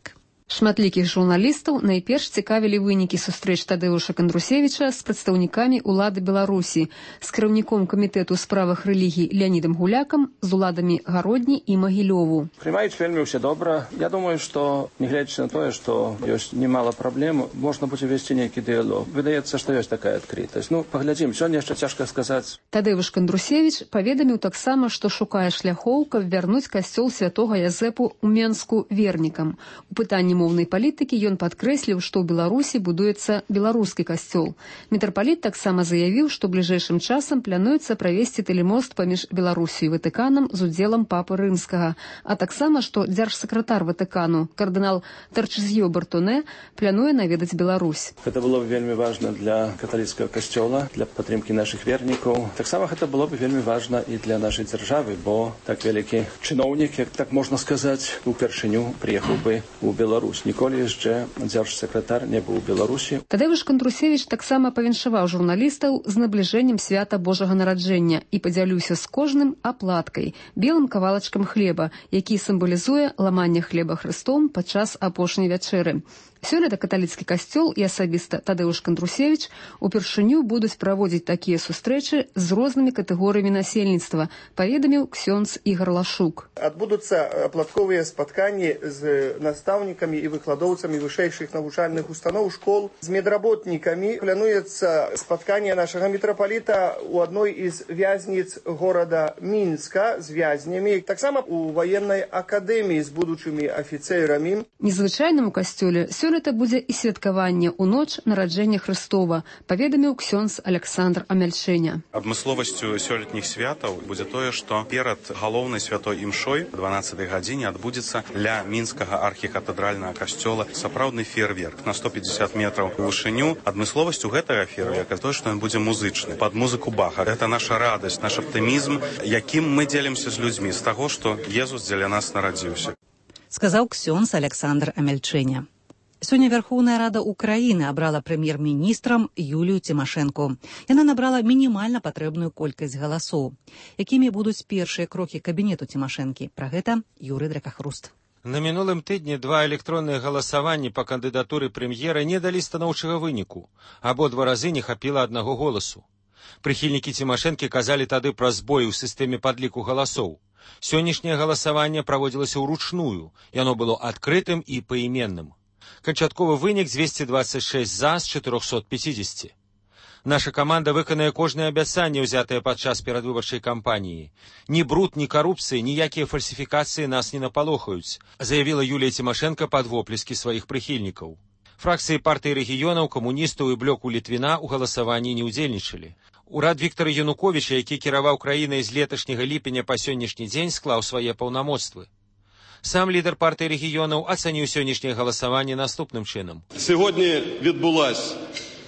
Шматлікіх журналістаў найперш цікавілі вынікі сустрэч Тадэуша Кандрусевіча з прадстаўнікамі ўлады Беларусі, з кіраўніком камітэту ў справах рэлігій Леонідам Гулякам, з уладамі Гародні і Магілёву. Прымаюць вельмі ўсе добра. Я думаю, што, нягледзячы на тое, што ёсць немало праблем, можна будзе весці нейкі дыялог. Выдаецца, што ёсць такая адкрытасць. Ну, паглядзім, сёння яшчэ цяжка сказаць. Тадэуш Кандрусевіч паведаміў таксама, што шукае шляхоў, каб вярнуць касцёл святога Язэпу ў Менску вернікам. У пытанні моўнай палітыкі ён падкрэсліў, што ў Беларусі будуецца беларускі касцёл. Мітрапаліт таксама заявіў, што бліжэйшым часам плануецца правесці тэлемост паміж Беларусю і Ватыканам з удзелам папы рымскага, а таксама, што дзяржсакратар Ватыкану, кардынал Тарчызьё Бартоне, плануе наведаць Беларусь. Гэта было б вельмі важна для каталіцкага касцёла, для падтрымкі нашых вернікаў. Таксама гэта было б вельмі важна і для нашай дзяржавы, бо так вялікі чыноўнік, як так можна сказаць, упершыню прыехаў бы у Беларусь. Ніколі яшчэ дзяржсакратар не быў у Беларусі. Тадэуш Кандрусевіч таксама павіншаваў журналістаў з набліжэннем свята Божага нараджэння і падзяліўся з кожным аплаткай, белым кавалачкам хлеба, які сімвалізуе ламанне хлеба Хрыстом падчас апошняй вячэры. Сёлета каталіцкі касцёл і асабіста Тадэуш Кандрусевіч упершыню будуць праводзіць такія сустрэчы з рознымі катэгорыямі насельніцтва, паведаміў ксёндз Ігар Лашук. Адбудуцца аплатковыя спатканні з настаўнікамі і выкладоўцамі вышэйшых навучальных устаноў, школ, з медработнікамі. Плануецца спатканне нашага мітрапаліта ў адной з вязніц горада Мінска з вязнямі, таксама у ваеннай акадэміі з будучымі афіцэрамі. Незвычайнаму касцёле сёлета будзе і святкаванне ў ноч нараджэння Хрыстова, паведаміў ксёндз Александр Амяльчэня. Абмысловасцю сёлетніх святаў будзе тое, што перад галоўнай святой імшой дванаццатай гадзіне адбудзецца ля мінскага архікатэдральнага касцёла сапраўдны феерверк на сто пятьдесят метраў у вышыню. Адмысловасцю гэтага феерверка тое, што ён будзе музычны, пад музыку Баха. Гэта наша радасць, наш аптымізм, якім мы дзелімся з людзьмі, з таго, што Езус дзеля нас нарадзіўся. Сказаў ксёндз Александр Амяльчэня. Сёння Верховная Рада Украіны абрала прэм'ер-міністрам Юлію Цімашэнку. Яна набрала мінімальна патрэбную колькасць галасоў. Якімі будуць першыя крокі кабінету Цімашэнкі? Пра гэта Юрый Дракахруст. На мінулым тыдні два электронныя галасаванні па кандыдатуры прэм'ера не далі станоўчага выніку. Абодва разы не хапіла аднаго голасу. Прыхільнікі Цімашэнкі казалі тады пра збой у сістэме падліку галасоў. Сённяшняе галасаванне праводзілася ўручную. Яно было адкрытым і паіменным. Канчатковы вынік дзвесце дваццаць шэсць за з чатырохсот пяцідзесяці. Наша каманда выканае кожнае абяцанне, ўзятае падчас перадвыбарчай кампаніі. Ні бруд, ні карупцыі, ніякія фальсіфікацыі нас не напалохаюць, заявіла Юлія Цімашэнка пад воплескі сваіх прыхільнікаў. Фракцыі партыі рэгіёнаў, камуністаў і блоку Літвіна ў галасаванні не ўдзельнічалі. Урад Віктара Януковіча, які кіраваў краінай з леташняга ліпеня па сённяшні дзень, склаў свае паўнамоцтвы. Сам лідер партії регіонів оцінив сьогоднішнє голосування наступним чином. Сьогодні відбулася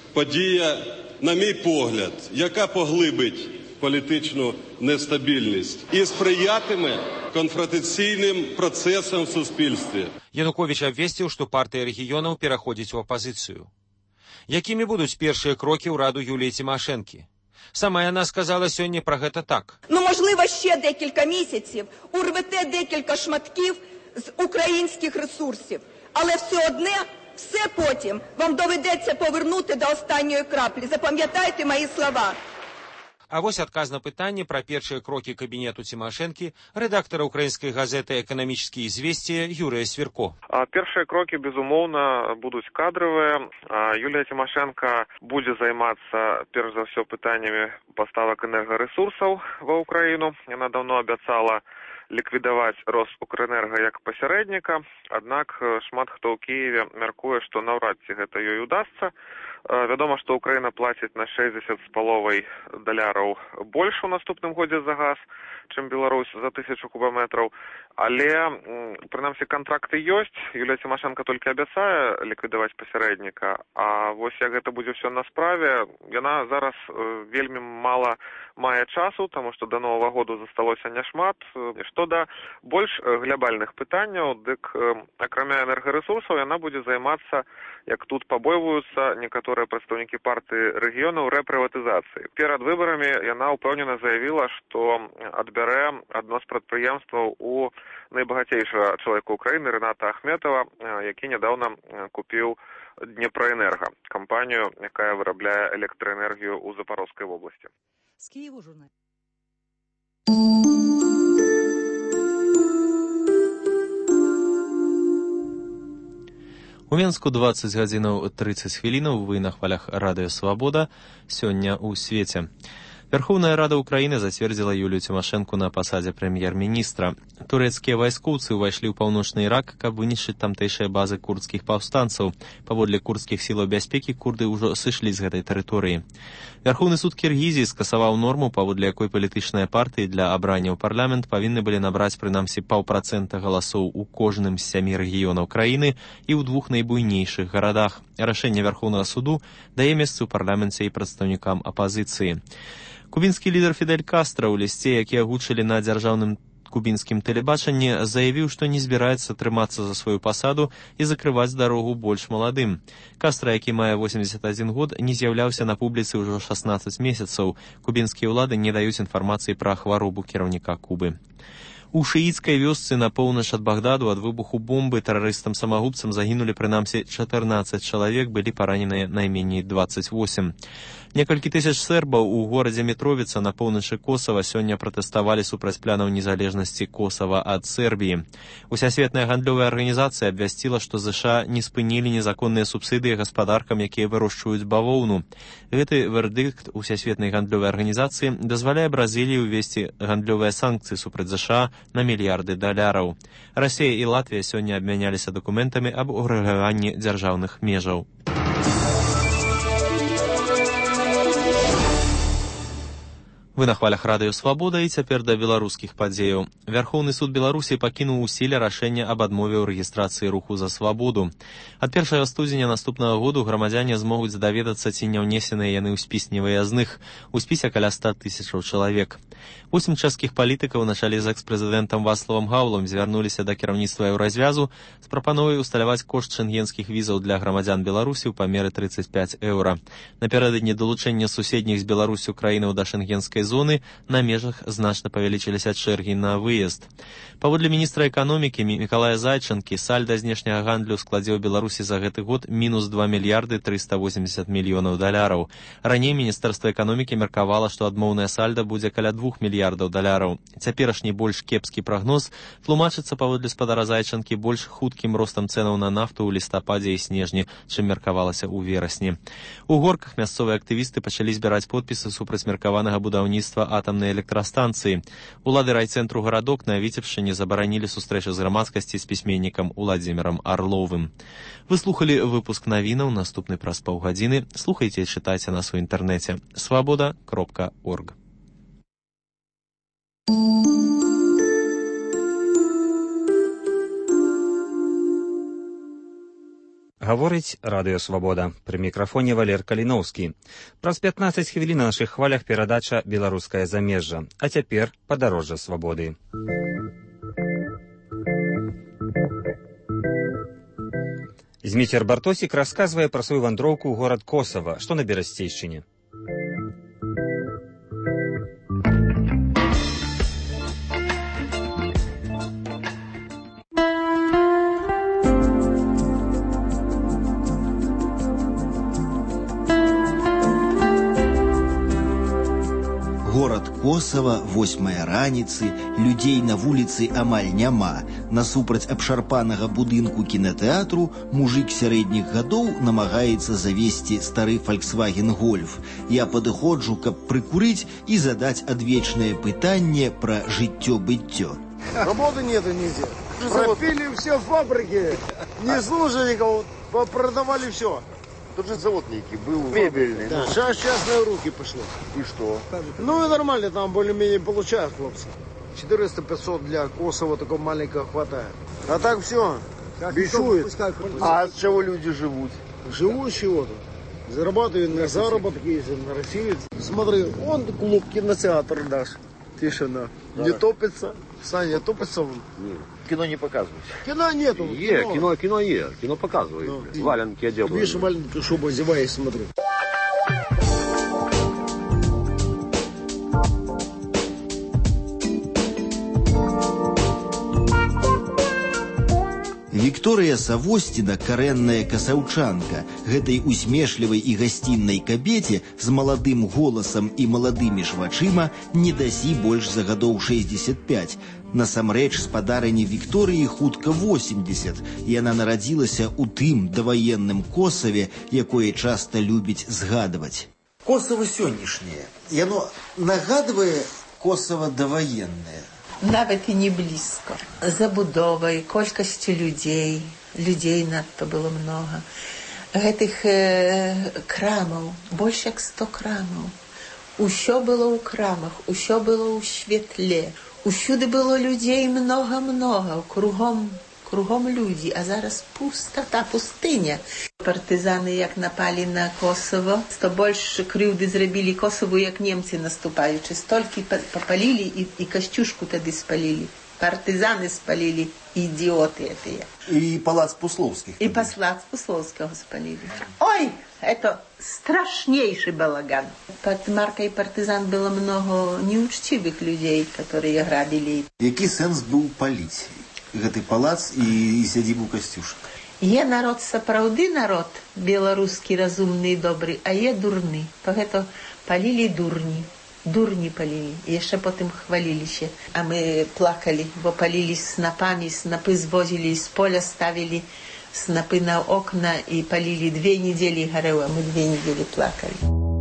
подія, на мій погляд, яка поглибить політичну нестабільність і сприятиме конфронтаційним процесам в суспільстві. Янукович обвестив, що партія регіонів переходить в опозицію. Якими будуть перші кроки у Раду Юлії Тимошенко? Сама вона сказала сьогодні про це так. Ну, можливо, ще декілька місяців урвете декілька шматків з українських ресурсів. Але все одне, все потім вам доведеться повернути до останньої краплі. Запам'ятайте мої слова. А вось адказ на пытанне пра першыя крокі кабінету Цімашэнкі рэдактара украінскай газеты «Эканамічныя звесція» Юрыя Свірко. Першыя крокі, безумоўна, будуць кадравыя. Юлія Цімашэнка будзе займацца, перш за ўсё, пытаннямі паставак энергарэсурсаў ва ўкраіну. Яна даўно абяцала ліквідаваць Росукрэнерга як пасярэдніка, аднак шмат хто ў Кіеве мяркуе, што наўрад ці гэта ёй удасца. Вядома, што Украіна плаціць на шэсцьдзесят з паловай даляраў больш у наступным годзе за газ, чым Беларусь за тысячу кубаметраў. Але, прынамсі, кантракты ёсць. Юлія Цімашэнка толькі абяцае ліквідаваць пасярэдніка. А вось як гэта будзе ўсё на справе, яна зараз вельмі мала мае часу, таму што да Новага году засталося няшмат. Што да больш глябальных пытанняў, дык акрамя энергарэсурсаў яна будзе займацца, як тут пабойваюцца некаторыя некаторыя прадстаўнікі партыі рэгіёнаў рэпрыватызацыі. Перад выбарамі яна ўпэўнена заявіла, што адбярэ адно з прадпрыемстваў у найбагацейшага чалавека ўкраіны Рыната Ахметова, які нядаўна купіў Днепроэнерго, кампанію, якая вырабляе электраэнергію ў Запарожскай вобласці. З Києву журнал. У Менску дваццаць гадзінаў трыццаць хвілінаў, вы на хвалях радыё «Свабода», сёння ў свеце. Верховная Рада Украины зацвердзіла Юлію Тимошенко на пасадзе прэм'ер-міністра. Турэцкія вайскоўцы ўвайшлі ў паўночны Ірак, каб вынішчыць тамтэйшыя базы курдскіх паўстанцаў. Паводле курдскіх сілаў бяспекі, курды ўжо сышлі з гэтай тэрыторыі. Верховны суд Кіргізіі скасаваў норму, паводле якой палітычныя партыі для абрання ў парламент павінны былі набраць прынамсі паўпрацэнта галасоў у кожным з сямі рэгіёнаў краіны і ў двух найбуйнейшых гарадах. Рашэнне Верховнага суду дае месцы ў парламенце і прадстаўнікам апазіцыі. Кубінскі лідар Фідель Кастра ў лісце, які агучылі на дзяржаўным кубінскім тэлебачанні, заявіў, што не збіраецца трымацца за сваю пасаду і закрываць дарогу больш маладым. Кастра, які мае восемьдесят один год, не з'яўляўся на публіцы ўжо шаснаццаць месяцаў. Кубінскія ўлады не даюць інфармацыі пра хваробу кіраўніка Кубы. У шыіцкай вёсцы на поўнач ад Багдаду ад выбуху бомбы тэрарыстам-самагубцам загінулі прынамсі чатырнаццаць чалавек, былі параненыя найменей дваццаць восем. Некалькі тысяч сербаў у горадзе Мітровіца на поўначы Косава сёння пратэставалі супраць планаў незалежнасці Косава ад Сербіі. Усесветная гандлёвая арганізацыя абвясціла, што ЗША не спынілі незаконныя субсідыі гаспадаркам, якія вырошчваюць бавоўну. Гэты вердыкт Усесветнай гандлёвай арганізацыі дазваляе Бразіліі ўвесці гандлёвыя санкцыі супраць ЗША на мільярды даляраў. Расія і Латвія сёння абмяняліся дакументамі аб урэгуляванні дзяржаўных межаў. Вы на хвалях радыё «Свабода» і цяпер да беларускіх падзеяў. Верховны суд Беларусі пакінуў у сіле рашэнне аб адмове ў рэгістрацыі руху за свабоду. Ад першага студзеня наступнага году грамадзяне змогуць даведацца, ці не ўнесеныя яны ў спіс невыязных. У спісе каля ста тысячаў чалавек. Восем чэшскіх палітыкаў на чале з экс-прэзідэнтам Вацлавам Гаўлам звярнуліся да кіраўніцтва Еўразвязу з прапановай усталяваць кошт шэнгенскіх візаў для грамадзян Беларусі ў памеры трыццаць пяць еўра. Напярэдадні далучэння суседніх з Беларусю краінаў да шэнгенскай зоны на межах значна павялічыліся чэргі на выезд. Паводле міністра эканомікі Мікалая Зайчанкі, сальда знешняга гандлю складзе ў Беларусі за гэты год мінус два мільярды трыста восемьдесят мільёнаў даляраў. Раней Міністэрства эканомікі меркавала, што адмоўная сальда будзе каля двух мільярдаў даляраў. Цяперашні больш кепскі прагноз тлумачыцца, паводле спадара Зайчанкі, больш хуткім ростам цэнаў на нафту ў лістападзе і снежні, чым меркавалася ў верасні. У горках мясцовыя актывісты пачалі збіраць подпісы супраць меркаванага будаўніцтва атамнай электрастанцыі. Улады райцэнтру гарадок на Віцебшчыне забаранілі сустрэчы з грамадскасці з пісьменнікам Уладзімірам Арловым. Вы слухалі выпуск навінаў, наступны праз паўгадзіны. Слухайце і чытайце нас у інтэрнэце свабода кропка орг. Гаворыць радыё «Свабода». Пры мікрафоне Валер Каліноўскі. Праз пятнаццаць хвілін на нашых хвалях перадача «Беларускае замежжа». А цяпер падарожжа свабоды. Зміцер Бартосік расказвае пра сваю вандроўку ў горад Косава, што на Берасцейшчыне. Горад Косава, восьмая раніцы, людзей на вуліцы амаль няма. Насупраць абшарпанага будынку кінатэатру мужык сярэдніх гадоў намагаецца завесці стары Volkswagen Golf. Я падыходжу, каб прыкурыць і задаць адвечнае пытанне пра жыццё-быццё. Работы нету нигде. Пропили все фабрики, не слушали никого, продавали все. Тут же завод некий был, мебельный. Да, ну. Сейчас частные руки пошло. И что? Ну и нормально, там более-менее получают хлопцы. четыреста-пятьсот для Косова такого маленького хватает. А так все, бешует. А от чего люди живут? Живут с чего-то. Зарабатывают на заработок, ездят на Россию. Смотри, он клуб, кинотеатр наш. Тишина. Да. Не топится. Саня, топаться вон. Кино не показывают. Кино нету. Е, кино, кино, кино е. Кино показывают. Ну, валенки одел. Видишь, валенки, шубу одеваюсь, смотрю. Вікторыя Савосціна, карэнная касаўчанка, гэтай усмешлівай і гасціннай кабеце з маладым голасам і маладымі ж вачыма не дасі больш за гадоў шэсцьдзесят пяць. Насамрэч, спадарыні Вікторыі хутка восемьдесят. Яна нарадзілася ў тым даваенным Косаве, якое часта любіць згадваць. Косава сённяшняе, яно нагадвае Косава даваеннае. Нават і не блізко. Забудовай, колькасцю людзей, людзей надта было многа. Гэтых э, крамаў, больш як сто крамаў. Усё было ў крамах, усё было ў святле. Усюды было людзей многа-многа, кругом, кругом людзі, а зараз пустата, пустыня. Партызаны як напалі на Косово, то больш крыўды зрабілі Косову, як немцы наступаючы. Столькі папалілі і, і касцюшку тады спалілі. Партызаны спалілі, ідіоты этыя. І палац Пусловскіх. І палац Пусловского спалілі. Ой, это страшнейший балаган. Под маркой партизан было много неучтивых людей, которые грабили. Які сэнс быў паліць гэты палац і, і сядзібу касцюшак? Є народ сапраўды народ, беларускі разумны і добры, а є дурны. Пагэту палілі дурні. Дурні палілі. І яшчэ потым хваліліся. А мы плакалі, бо палілі снапамі, снапы звозілі з поля, ставілі снапы на окна і палілі. Две недзелі гарэў, а мы две недзелі плакалі.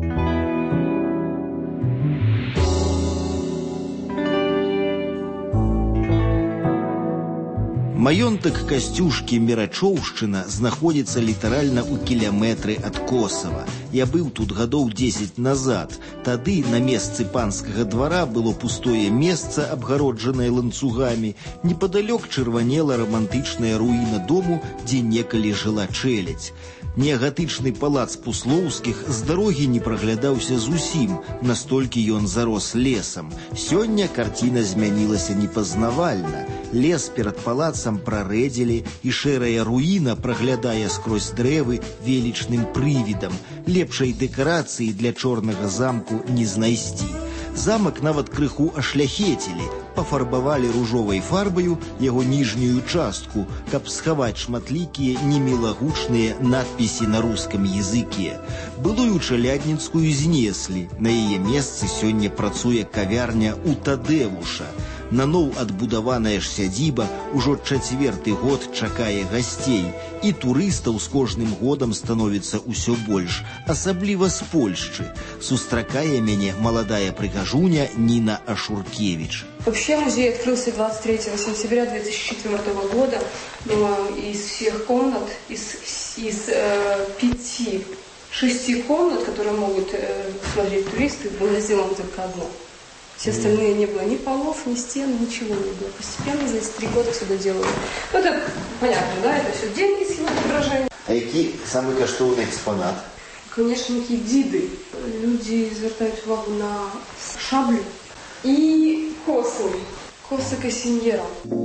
Маёнтак касцюшкі Мерачоўшчына знаходзіцца літаральна ў кіляметры ад Косава. Я быў тут гадоў дзесяць назад. Тады на месцы панскага двара было пустое месца, абгароджанае ланцугамі. Непадалёк чырванела рамантычная руіна дому, дзе некалі жыла чэлядзь. Неагатычны палац Пуслоўскіх з дарогі не праглядаўся зусім, настолькі ён зарос лесам. Сёння карціна змянілася непазнавальна. Лес перад палацам прарэдзілі, і шэрая руіна праглядае скрозь дрэвы велічным прывідам. Лепшай дэкарацыі для чорнага замку не знайсці. Замак нават крыху ашляхецілі, пафарбавалі ружовай фарбаю яго ніжнюю частку, каб схаваць шматлікія немілагучныя надпісы на рускам языке. Былую чалядніцкую знеслі, на яе месцы сёння працуе кавярня у Тадэвуша. Наноў адбудаваная ж сядзіба ўжо чацвёрты год чакае гасцей, і турыстаў з кожным годам становіцца ўсё больш, асабліва з Польшчы. Сустракае мяне маладая прыгажуня Нина Ашуркевич. Вообще музей открылся двадцать третьего сентября две тысячи четвёртого года. Но из всех комнат, из, из э, пяти, шести комнат, которые могут э, смотреть туристы, было сделано только одно. Все остальные не было ни полов, ни стен, ничего не было. Постепенно за эти три года все доделали. Ну, это понятно, да? Это все деньги с его отображением. А який самый каштовный экспонат? Конечно, какие диды. Люди звертают увагу на шаблю и косы. Косы кассиньера.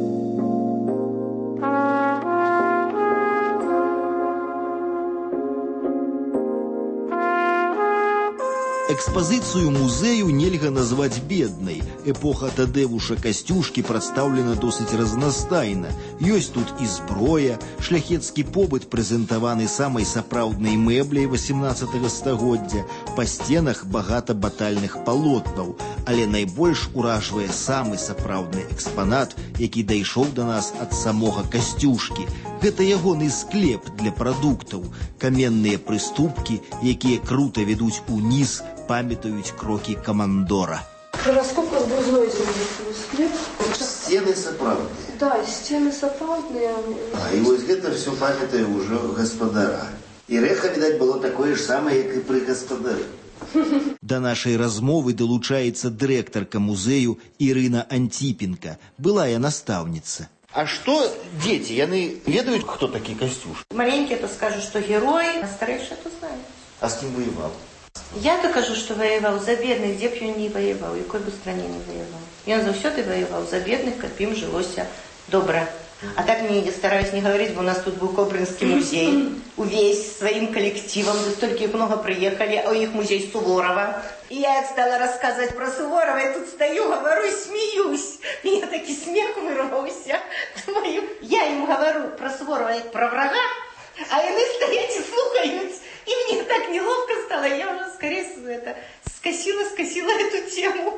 Экспазіцыю музею нельга назваць беднай. Эпоха Тадэвуша касцюшкі прадстаўлена досыць разнастайна. Ёсць тут і зброя, шляхецкі побыт прэзентаваны самай сапраўднай мэбляй васемнаццатага стагоддзя, па сценах багата батальных палотнаў. Але найбольш уражвае самы сапраўдны экспанат, які дайшоў да нас ад самога касцюшкі. Гэта ягоны склеп для прадуктаў, каменныя прыступкі, якія крута ведуць уніз, памятаюць крокі камандора. Раскопка с грузной земли. Склеп. Стены сапраўдныя. Да, стены сапраўдныя. А, і вось гэта все памятае ўжо гаспадара. І рэха, відаць, было такое ж самае, як і пры гаспадары. Да нашай размовы далучаецца дырэктарка музею Ірына Антипенко, былая настаўніца. А что дети? Яны ведают, кто такие Костюш? Маленькие то скажут, что герой, а старейшие то знают. А с кем воевал? С Я докажу, что воевал за бедных, где б ён не воевал, в какой бы стране не воевал. И он завсёды воевал за бедных, как им жилося добра. А так мне стараюсь не говорить, бо у нас тут был Кобринский музей, увесь своим коллективом, да столько их много приехали, а у них музей Суворова. И я стала рассказывать про Суворова, и тут стою, говорю и смеюсь. Меня таки смех вырвался. Думаю, я им говорю про Суворова, как про врага, а они стоят и слухают. И мне так неловко стало, я уже скорее это, скосила, скосила эту тему.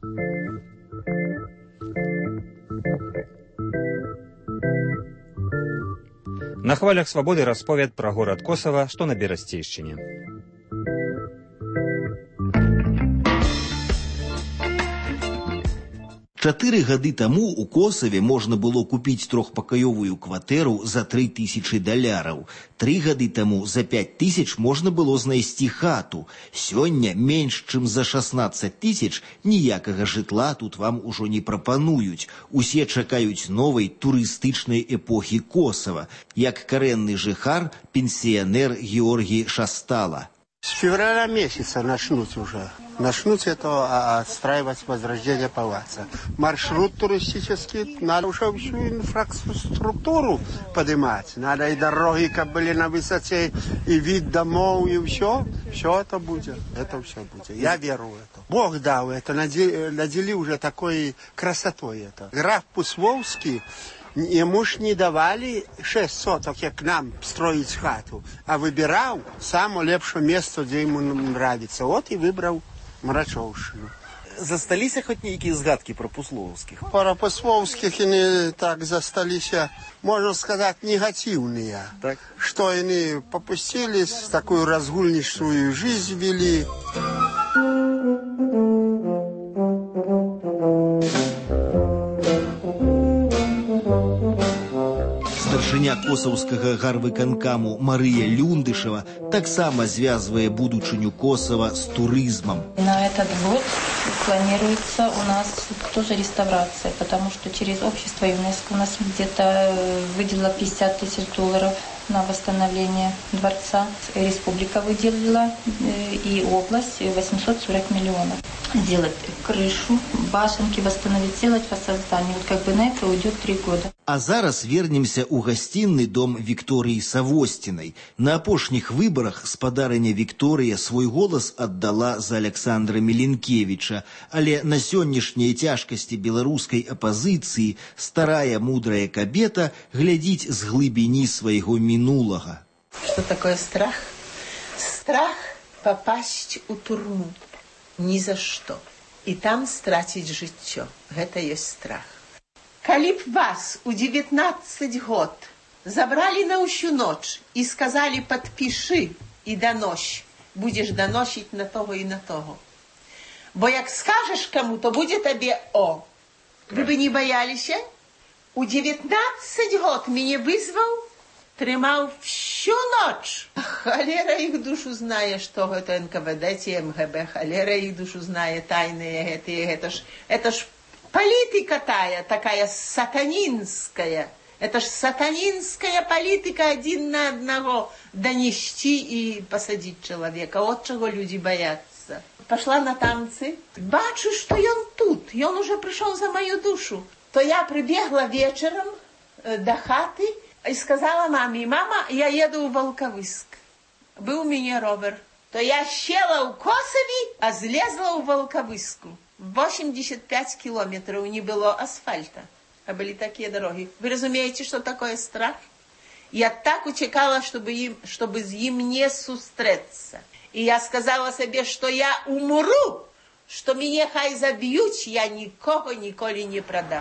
На хвалях свабоды расповед пра горад Косава, што на Берасцейшчыне. Чатыры гады таму у Косаве можна было купіць трохпакаёвую кватэру за тры тысячы даляраў. Тры гады таму за пяць тысяч можна было знайсці хату. Сёння менш чым за шаснаццаць тысяч ніякага жытла тут вам ужо не прапануюць. Усе чакаюць новай турыстычнай эпохі Косава, як карэнны жыхар, пенсіянер Георгий Шастала. С февраля месяца начнут уже. Начнут это отстраивать возрождение палаца. Маршрут туристический, надо уже всю инфраструктуру поднимать. Надо и дороги, как были на высоте, и вид домов, и все. Все это будет. Это все будет. Я верю в это. Бог дал это, надели уже такой красотой это. Граф Пусвовский, ему ж не давали шесть соток, как нам, строить хату, а выбирал самое лепшее место, где ему нравится. Вот и выбрал Мрачовщину. Засталіся хоч нейкія згадкі про Пусловских? Про Пусловских не так засталіся, можно сказать, негативные. Так? Что они попустились, такую разгульничную жизнь вели. Старшыня косаўскага гарвыканкаму Марыя Люндышева таксама звязвае будучыню Косава с туризмом. На этот год планируется у нас тоже реставрация, потому что через общество ЮНЕСКО у нас где-то выделила пятьдесят тысяч долларов на восстановление дворца. Республика выделила и область восемьсот сорок миллионов. Сделать крышу, башенки, восстановить, сделать фасад здания. Вот как бы на это уйдет три года. А зараз вернемся у гостинный дом Виктории Савостиной. На апошніх выборах спадарыня Виктория свой голос отдала за Александра Миленкевича, але на сённяшнія цяжкасці беларускай апозіцыі старая мудрая кабета глядзіць з глыбіні свайго мінулага. Что такое страх? Страх попасть у турму ни за что. И там стратить жыццё. Гэта есть страх. Калі б вас у девятнадцать год забрали на ўсю ноч и сказали подпиши и донось, будешь доносить на того и на того. Бо як скажешь кому, то будет тебе о. Вы бы не боялись? У девятнадцать год меня вызвал, тримав всю ночь. Холера их душу знает, что это эн ка вэ дэ, эм гэ бэ, холера их душу знает, тайные эти, это ж, это ж политика тая, такая сатанинская. Это ж сатанинская политика один на одного донести и посадить человека. Вот чего люди боятся. Пошла на танцы, бачу, что он тут, и он уже пришел за мою душу. То я прибегла вечером э, до хаты и сказала маме: мама, я еду в Волковыск. Был у меня ровер. То я села у Косові, а злезла у Волковыску. восемьдесят пять километров не было асфальта, а были такие дороги. Вы разумеете, что такое страх? Я так утекала, чтобы, им, чтобы с ним не сустреться. И я сказала себе, что я умру, что меня хай забьют, я никого николи не продам.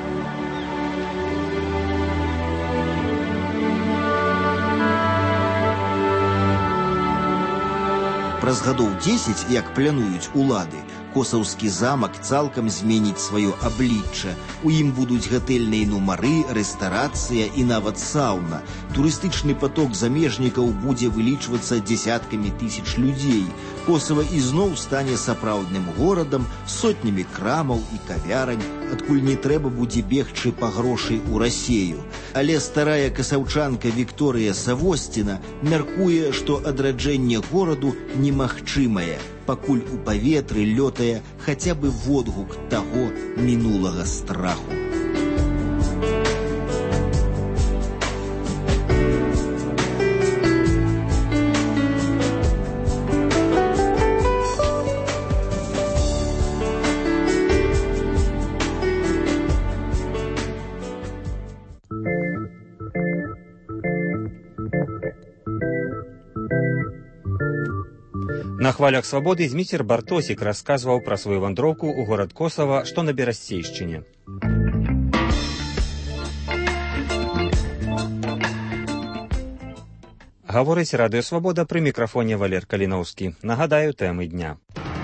Праз гадоў дзесяць, як плануюць улады, Косаўскі замак цалкам зменіць сваё аблічча. У ім будуць гатэльныя нумары, рэстарацыя і нават сауна. Турыстычны поток замежнікаў будзе вылічвацца дзесяткамі тысяч людзей. Косава ізноў стане сапраўдным горадам з сотнямі крамаў і кавярань, адкуль не трэба будзе бегчы па грошай у Расею. Але старая касаўчанка Вікторыя Савосціна мяркуе, што адраджэнне гораду немагчымае, пакуль у паветры лётае хаця бы водгук таго мінулага страху. На хвалях свабоды Зміцер Бартосік расказваў пра сваю вандроўку ў горад Косава, што на Берасцейшчыне. Гаворыць Радыё Свабода, пры мікрафоне Валер Каліноўскі. Нагадаю тэмы дня.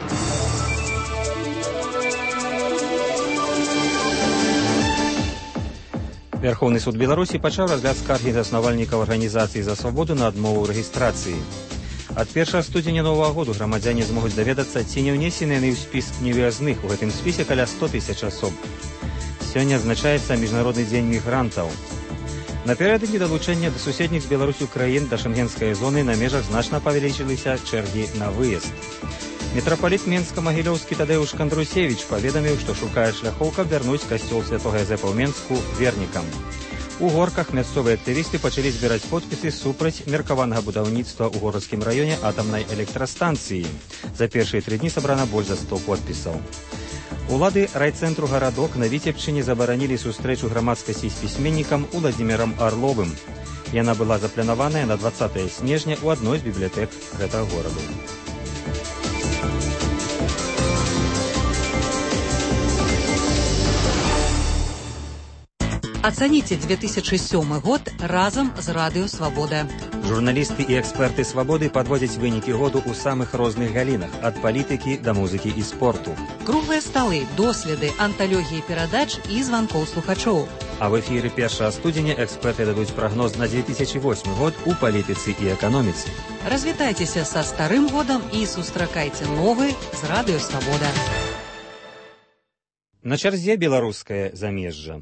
Верховны суд Беларусі пачаў разгляд скаргі заснавальнікаў арганізацыі «За свабоду» на адмову ў рэгістрацыі. Ад першага студзеня новага году грамадзяне змогуць даведацца, ці не ўнесены яны ў спіс невыязных. У гэтым спісе каля сто тысяч асоб. Сёння адзначаецца Міжнародны дзень мігрантаў. Напярэдадні далучэння да суседніх з Беларусю краін да шэнгенскай зоны на межах значна павялічыліся чэргі на выезд. Мітрапаліт Менска-Магілёўскі Тадэуш Кандрусевіч паведаміў, што шукае шляхоў, каб вярнуць касцёл святога Язэпа ў Менску вернікам. У горках мясцовыя актывісты пачалі збіраць подпісы супраць меркаванага будаўніцтва ў городскім раёне атамнай электрастанцыі. За першыя тры дні сабрана больш за сто подпісаў. Улады райцэнтру гарадок на Віцебшчыне забаранілі сустрэчу грамадскасці з пісьменнікам Уладзімірам Арловым. Яна была запланаваная на дваццатае снежня ў адной з бібліятэк гэтага гораду. Ацаніце две тысячы сёмы год разам з Радыё Свабода. Журналісты і эксперты «Свабоды» падводзяць вынікі году ў самых розных галінах, ад палітыкі да музыкі і спорту. Круглыя сталы, доследы, анталогіі перадач і званкоў слухачоў. А в эфіры першага студзеня эксперты дадуць прагноз на две тысячы восьмы год у палітыцы і эканоміцы. Развітайцеся са старым годам і сустракайце новы з Радыё Свабода. На чарзе беларускае замежжа.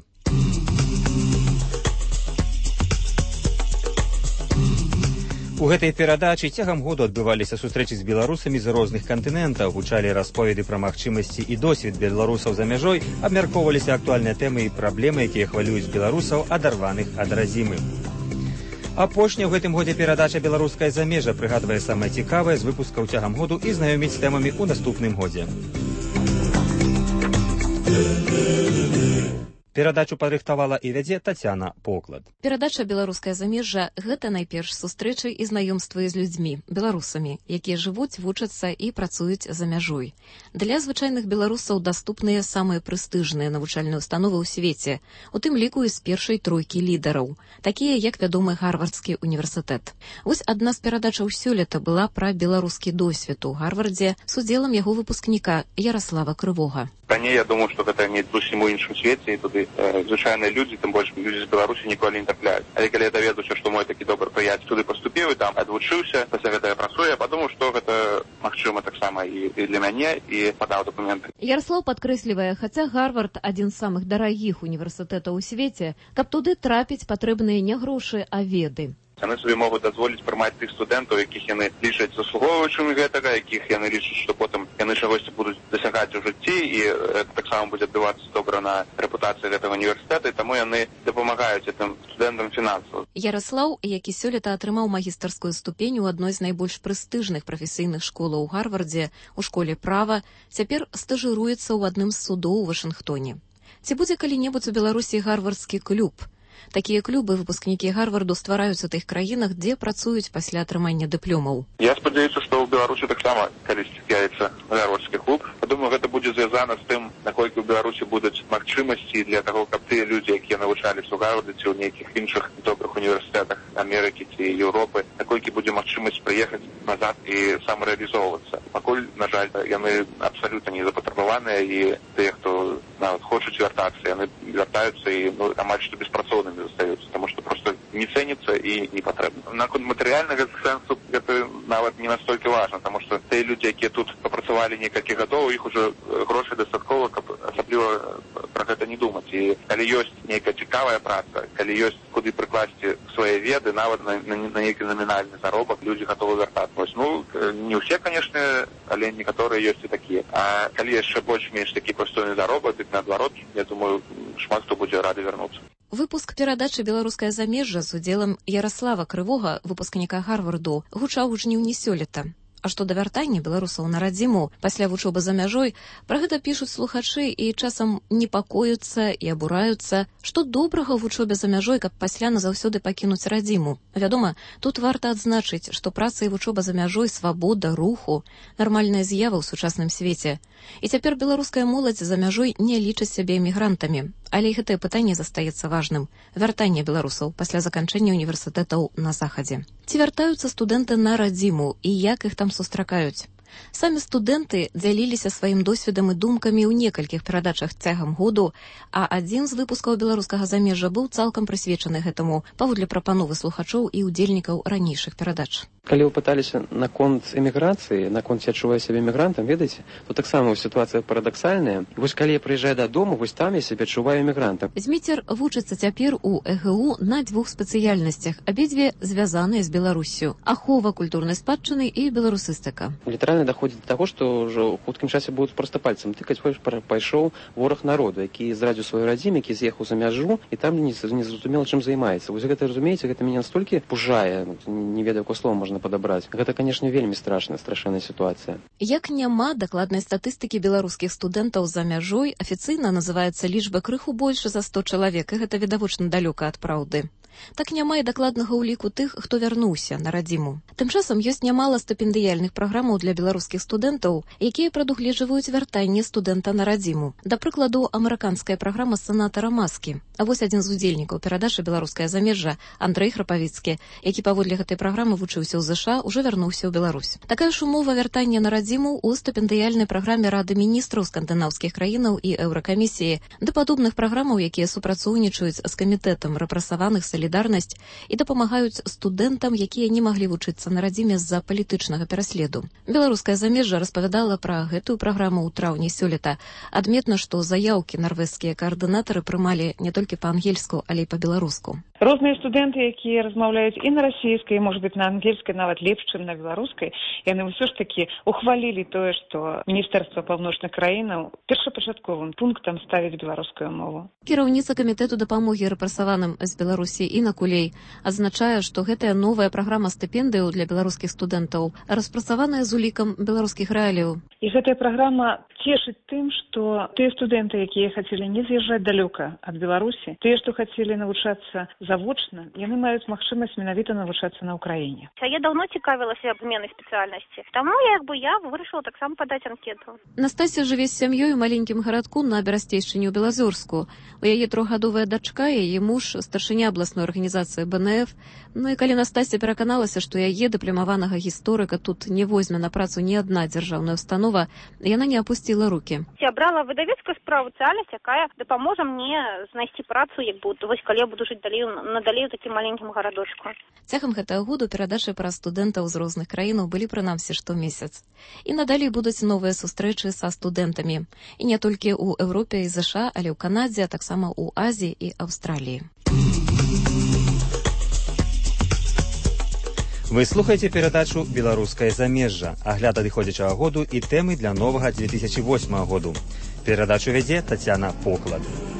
У гэтай перадачы цягам году адбываліся сустрэчы з беларусамі з розных кантынентаў, гучалі расповеды пра магчымасці і досвед беларусаў за мяжой, абмяркоўваліся актуальныя тэмы і праблемы, якія хвалююць беларусаў, адарваных ад радзімы. Апошняя ў гэтым годзе перадача «Беларускае замежжа» прыгадвае самае цікавае з выпускаў цягам году і знаёміць з тэмамі ў наступным годзе. Перадачу падрыхтавала і вядзе Тацяна Поклад. Перадача «Беларускае замежжа» – гэта найперш сустрэчы і знаёмствы з людзьмі, беларусамі, якія жывуць, вучацца і працуюць за мяжой. Для звычайных беларусаў даступныя самыя прэстыжныя навучальныя установы ў свеце, у тым ліку і з першай тройкі лідараў, такія як вядомы Гарвардскі універсітэт. Вось адна з перадачаў сёлета была пра беларускі досвед у Гарвардзе з удзелам яго выпускніка Ярослава Крывога. Раней я думаю, што гэта не зусім у іншым свеце, і туды э, звычайныя людзі, тым больш людзі з Беларусі ніколі не трапляюць. Але калі я даведаўся, што мой такі добры прыяцель туды паступіў і там адвучыўся, пасля гэта я працую, я падумаў, што гэта магчыма таксама і, і для мяне, і падаў дакументы. Ярослаў падкрэслівае, хаця Гарвард адзін з самых дарагіх універсітэтаў у свеце, каб туды трапіць патрэбныя не грошы, а веды. Яны собі могуць дазволіць прымаць тых студэнтаў, якіх яны лічаць заслугоўваючымі гэтага, якіх яны лічаць, што потым яны чагосьці будуць дасягаць у жыцці, і гэта таксама будзе адбывацца добра на рэпутацыі гэтага універсітэта, і таму яны дапамагаюць гэтым студэнтам фінансава. Ярослаў, які сёлета атрымаў магістарскую ступень у адной з найбольш прэстыжных прафесійных школаў у Гарвардзе, у школе права, цяпер стажыруецца ў адным з судоў у Вашынгтоне. Ці будзе калі-небудзь у Беларусі гарвардскі клуб? Такія клубы выпускнікі Гарварду ствараюць у тых краінах, дзе працуюць пасля атрымання дыпломаў. Я спадзяюся, што ў Беларусі таксама калісьці з'явіцца гарвардскі клуб. Думаю, гэта будзе звязана з тым, наколькі ў Беларусі будуць магчымасці для таго, каб тыя людзі, якія навучаліся ў Гарвардзе ці ў нейкіх іншых добрых універсітэтах Амерыкі ці Еўропы, наколькі будзе магчымасць прыехаць назад і самарэалізоўвацца. Пакуль, на жаль, яны абсалютна не запатрабаваныя, і тыя, хто нават хочуць вяртацца, яны вяртаюцца і ну, амаль што беспрацоўнымі застаюцца, таму што проста не ценится и не потребно. Наконт матэрыяльнага сэнсу гэта нават не настолькі важна, потому что те люди, якія тут попрацавалі некалькі гадоў, іх уже грошай дастаткова, каб асабліва про гэта не думаць. І калі ёсць нейкая цікавая праца, калі ёсць куды прыкласці свае веды, нават на, на, на нейкі номінальны заробак, людзі гатовы вяртацца. Ну, не ўсе, конечно, але некаторыя ёсць і такія. А калі яшчэ больш-менш такі простойны заробак, дык наадварот, я думаю, шмат хто будзе рады вярнуцца. Выпуск перадачы «Беларускае замежжа» з удзелам Ярослава Крывога, выпускніка Гарварду, гучаў у жніўні сёлета. А што да вяртання беларусаў на радзіму пасля вучобы за мяжой, пра гэта пішуць слухачы і часам непакоюцца і абураюцца, што добрага ў вучобе за мяжой, каб пасля назаўсёды пакінуць радзіму. Вядома, тут варта адзначыць, што праца і вучоба за мяжой, свабода, руху – нармальная з'ява ў сучасным свеце. І цяпер беларуская моладзь за мяжой не лічыць сябе эмігрантамі. Але і гэтае пытанне застаецца важным – вяртанне беларусаў пасля заканчэння універсітэтаў на захадзе. Ці вяртаюцца студэнты на радзіму і як іх там сустракаюць? Самі студэнты дзяліліся сваім досведам і думкамі ў некалькіх перадачах цягам году, а адзін з выпускаў беларускага замежжа быў цалкам прысвечаны гэтаму паводле прапановы слухачоў і удзельнікаў ранейшых перадач. Калі вы пыталіся наконт эміграцыі, наконт я адчуваю сябе эмігрантам, ведаеце, то таксама сітуацыя парадаксальная. Вось калі я прыязджаю дадому, вось там я сябе адчуваю эмігрантам. Зміцер вучыцца цяпер у э гэ у на дзвюх спецыяльнасцях, абедзве звязаныя з Беларуссю: ахова культурнай спадчыны і беларусістыка. Літаральна доходзіць да таго, што ўжо ў хуткім часе будуць проста пальцам тыкаць, пайшоў вораг народу, які зрадзіў сваю радзіму, які з'ехаў за мяжу і там не зразумела, чым займаецца. Вось гэта, разумееце, гэта мяне настолькі пужае, не ведаю, якое слова можна падабраць. Гэта, канешне, вельмі страшная, страшэнная сітуацыя. Як няма дакладнай статыстыкі беларускіх студэнтаў за мяжой, афіцыйна называецца лічба крыху больш за сто чалавек, і гэта відавочна далёка ад праўды. Так няма і дакладнага ўліку тых, хто вярнуўся на радзіму. Тым часам ёсць нямала стыпендыяльных праграмаў для беларускіх студэнтаў, якія прадугледжваюць вяртанне студэнта на радзіму. Да прыкладу, амерыканская праграма сенатара Маскі. А вось адзін з удзельнікаў перадачы «Беларускае замежжа» Андрэй Храпавіцкі, які паводле гэтай праграмы вучыўся ў зэ ша, ужо вярнуўся ў Беларусь. Такая ж умова вяртання на радзіму ў стыпендыяльнай праграме Рады міністраў скандынаўскіх краінаў і Еўракамісіі, да падобных праграмаў, якія супрацоўнічаюць з камітэтам рэпрэсаваных «Салідарнасць» і дапамагаюць студэнтам, якія не маглі вучыцца на радзіме з-за палітычнага пераследу. «Беларускае замежжа» распавядала пра гэтую праграму ў траўні сёлета. Адметна, што заяўкі нарвежскія каардынатары прымалі не толькі па-ангельску, але і па-беларуску. Розныя студэнты, якія размаўляюць і на расійскай, і, можа быць, на ангельскай нават лепш, чым на беларускай, яны ўсё ж такі ухвалілі тое, што Міністэрства паўночных краінаў першапачатковым пунктам ставіць беларускую мову. Кіраўніца камітэту дапамогі рэпрэсаваным з Беларусі Інна Кулей адзначае, што гэтая новая праграма стыпендыяў для беларускіх студэнтаў распрацаваная з улікам беларускіх рэаліяў. І гэтая праграма цешыць тым, што тыя студэнты, якія хацелі не з'язджаць далёка ад Беларусі, тыя, што хацелі навучацца завочна, яны маюць магчымасць менавіта навучацца на ўкраіне. Я даўно цікавілася абменай спецыяльнасці, таму як бы я вырашыла таксама падаць анкету. Настасья жыве з сям'ёй у маленькім гарадку на Берасцейшчыне ў Белазорску. У яе трохгадовая дачка, яе муж, старшыня абласной арганізацыі бэ эн эф. Ну і калі Настасья пераканалася, што яе дыпламаванага гісторыка тут не возьме на працу ні адна дзяржаўная установа, яна не апусціла рукі. Я брала выдавецкую спецыяльнасць, якая дапаможа мне знайсці працу, як буду, вось калі я буду жыць далей надалей у такім маленькім гарадочку. Цягам гэтага году перадачы пра студэнтаў з розных краінаў былі прынамсі штомесяц. І надалей будуць новыя сустрэчы са студэнтамі. І не толькі ў Еўропе і зэ ша, але ў Канадзе, а таксама ў Азіі і Аўстраліі. Вы слухаеце перадачу «Беларускае замежжа», агляд адыходзячага году і тэмы для новага две тысячи восьмага году. Перадачу вядзе Тацяна Поклад.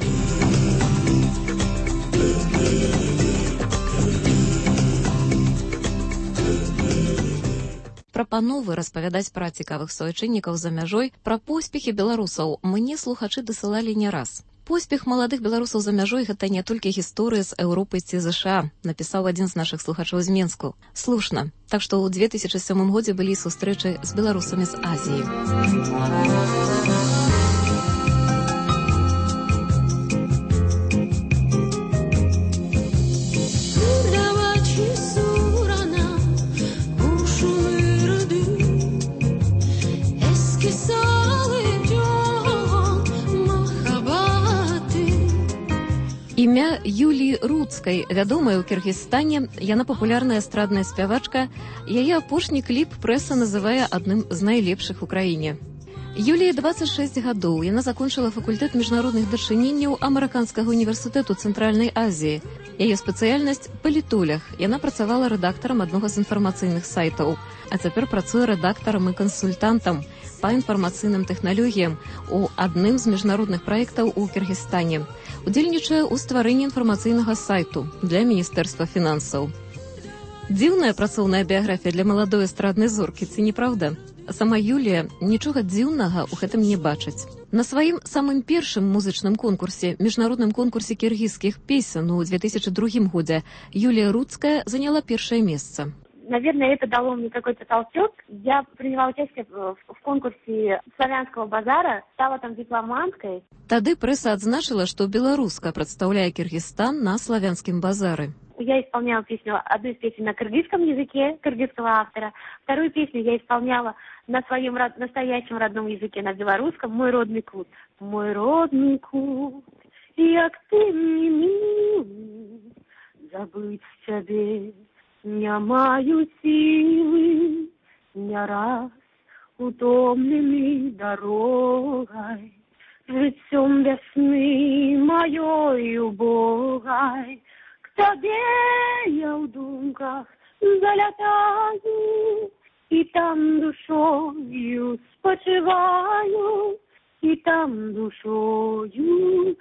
Прапановы распавядаць пра цікавых суайчыннікаў за мяжой, пра поспехі беларусаў мне слухачы дасылалі не раз. Поспех маладых беларусаў за мяжой – гэта не толькі гісторыя з Еўропы ці зэ ша, напісаў адзін з нашых слухачоў з Менску. Слушна. Так што ў две тысячи сёмым годзе былі сустрэчы з беларусамі з Азіі. Імя Юліі Руцкай, вядомая ў Кіргізстане, яна папулярная эстрадная спявачка, яе апошні кліп прэса называе адным з найлепшых у краіне. Юліі дваццаць шэсць гадоў, яна закончыла факультэт міжнародных дачыненняў Амерыканскага універсітэту Цэнтральнай Азіі. Яе спецыяльнасць – палітолог. Яна працавала рэдактарам аднаго з інфармацыйных сайтаў, а цяпер працуе рэдактарам і кансультантам па інфармацыйным тэхналогіям у адным з міжнародных праектаў у Кіргізстане. Удзельнічае ў стварэнні інфармацыйнага сайту для Міністэрства фінансаў. Дзіўная працоўная біяграфія для маладой эстраднай зоркі, ці не праўда? Сама Юлія нічога дзіўнага ў гэтым не бачыць. На сваім самым першым музычным конкурсе, міжнародным конкурсе кіргізскіх песен у две тысячи другім годзе, Юлія Руцкая заняла першае месца. Наверное, это дало мне какой-то толчок. Я приняла участие в, в конкурсе славянского базара, стала там дипломанткой. Тады прэса адзначыла, што беларуска прадстаўляе Кіргізстан на славянскім базары. Я исполняла песню, одну из песен на кыргызском языке, кыргызского автора. Вторую песню я исполняла на своем род, настоящем родном языке, на белорусском, «Мой родный кут». Мой родный кут, як ты мне милый, забыть тебе не маю силы, не раз утомленный дорогой, житьем весны моей убогой. К тебе я в думках залетаю, и там душою спочиваю, и там душою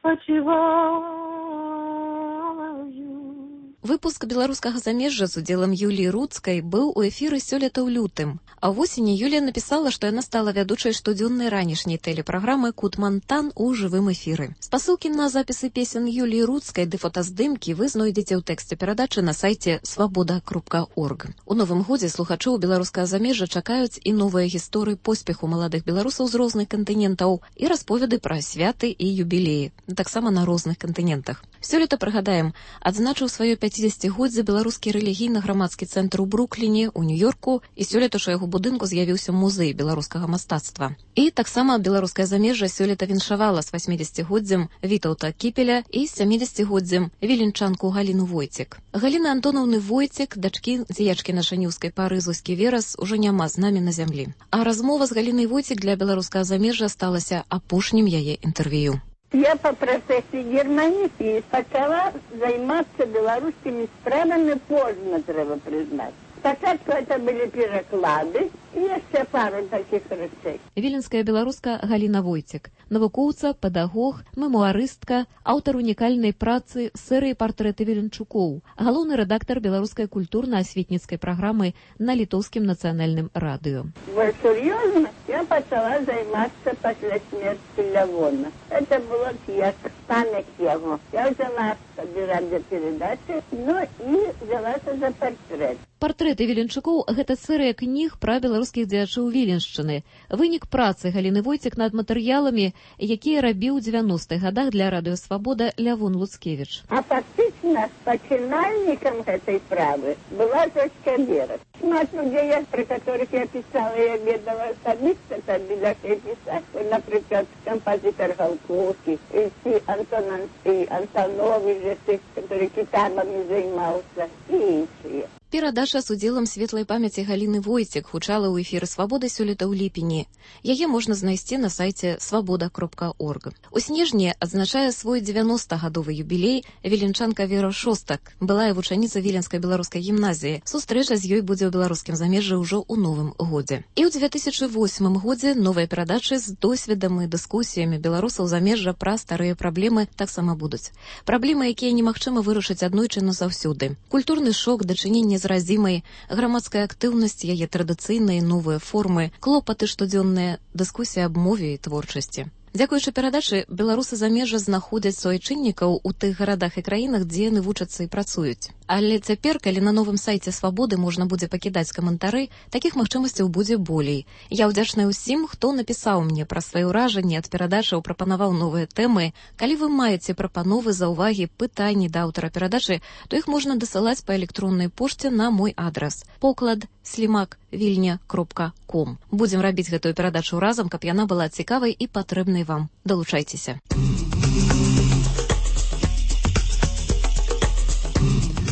спочиваю. Выпуск беларускага замежжа з удзелам Юліі Руцкай быў у эфіры сёлета ў лютым. А ўвосені Юлія напісала, што яна стала вядучай штодзённай ранішняй тэлепраграмы «Кут-Мантан» у жывым эфіры. Спасылкі на запісы песен Юліі Руцкай ды фотаздымкі вы знойдзеце ў тэксце перадачы на сайце свабода кропка орг. У новым годзе слухачоў беларускага замежжа чакаюць і новыя гісторыі поспеху маладых беларусаў з розных кантынентаў і расповеды пра святы і юбілеі, таксама на розных кантынентах. Сёлета, прыгадаем, адзначыў сваё пяцідзесяцігоддзе беларускі рэлігійна-грамадскі цэнтр у Брукліне, у Нью-Йорку, і сёлета ж у яго будынку з'явіўся музей беларускага мастацтва. І таксама беларускае замежжа сёлета віншавала з васьмідзесяцігоддзем Вітаўта Кіпеля і з сямідзесяцігоддзем віленчанку Галіну Войцік. Галіны Антонаўны Войцік, дачкі дзеячкі нашаніўскай пары Зоскі Верас, ужо няма з намі на зямлі. А размова з Галінай Войцік для беларускага замежжа сталася апошнім яе інтэрв'ю. Я по профессии германист и начала заниматься белорусскими странами поздно, треба признать. Спочатку это были переклады и еще пару таких речей. Віленская беларуска Галіна Войцік, навукоўца, педагог, мемуарыстка, аўтар унікальнай працы «Серыі партрэты Віленчукоў», галоўны рэдактар беларускай культурна-асветніцкай праграмы на літоўскім нацыянальным радыё. Вот серьезно, я начала заниматься после смерти Лявона. Это было як память его. Я взяла собирать за передачи, ну и взялась за портрет. Партрэты Віленчукоў – гэта серыя кніг пра беларускіх дзеячоў Віленшчыны. Вынік працы Галіны Войцік над матэрыяламі, якія рабіў у девяностых годах для радыё «Свабода» Лявон Луцкевіч. А фактично починальником этой правы была Зоська Верас. Смотрю, где я, при которых я писала, я бедного садиться, там беляшей писать. Например, композитор Галковский, и Антон Антонович, который китабами занимался, и іншие. Перадача з удзелам светлай памяці Галіны Войцік гучала ў эфіры «Свабоды» сёлета ў ліпені. Яе можна знайсці на сайце свабода кропка орг. У снежні адзначае свой дзевяностагадовы юбілей віленчанка Вера Шостак, былая вучаніца Віленскай беларускай гімназіі. Сустрэча з ёй будзе ў беларускім замежжы ўжо ў новым годзе. І ў две тысячы восьмым годзе новыя перадачы з досведам і дыскусіямі беларусаў замежжа пра старыя праблемы таксама будуць. Праблемы, якія немагчыма вырашыць аднойчы назаўсёды. Культурны шок, дачыненне з разімай, грамадская актыўнасць, яе традыцыйныя новыя формы, клопаты штодзённыя, дыскусія аб мове і творчасці. Дзякуючы перадачы, беларусы замежжа знаходзяць суайчыннікаў у тых гарадах і краінах, дзе яны вучацца і працуюць. Але цяпер, калі на новым сайце «Свабоды» можна будзе пакідаць каментары, такіх магчымасцяў будзе болей. Я ўдзячная ўсім, хто напісаў мне пра свае ўражанні ад перадачаў, прапанаваў новыя тэмы. Калі вы маеце прапановы, заўвагі, пытанні да аўтара перадачы, то іх можна дасылаць па электроннай пошце на мой адрас поклад слімак вільня кропка ком. Будзем рабіць гэтую перадачу разам, каб яна была цікавай і патрэбнай вам. Далучайцеся.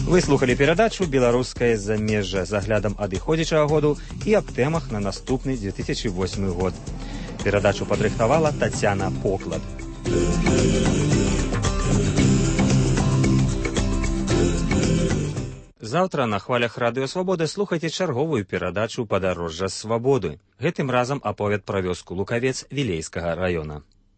Вы слухали перадачу «Беларускае замежжа» з аглядам адыходзячага году і аб тэмах на наступны две тысячи восьмы год. Перадачу падрыхтавала Тацяна Поклад. Заўтра на хвалях радыё Свабода слухайце чарговую перадачу «Падарожжа свабоды». Гэтым разам аповед пра вёску Лукавец Вілейскага раёна.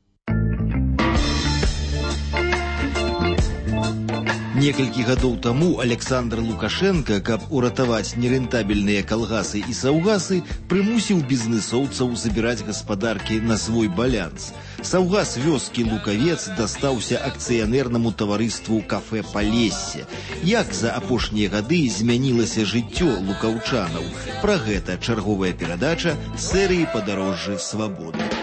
Некалькі гадоў таму Александр Лукашенко, каб уратаваць нерэнтабельныя калгасы і саўгасы, прымусіў бізнэсоўцаў забіраць гаспадаркі на свой баланс. Саўгас вёскі Лукавец дастаўся акцыянернаму таварыству «Кафе Палессе». Як за апошнія гады змянілася жыццё лукаўчанаў? Пра гэта чарговая перадача серыі «Падарожжы свабоды».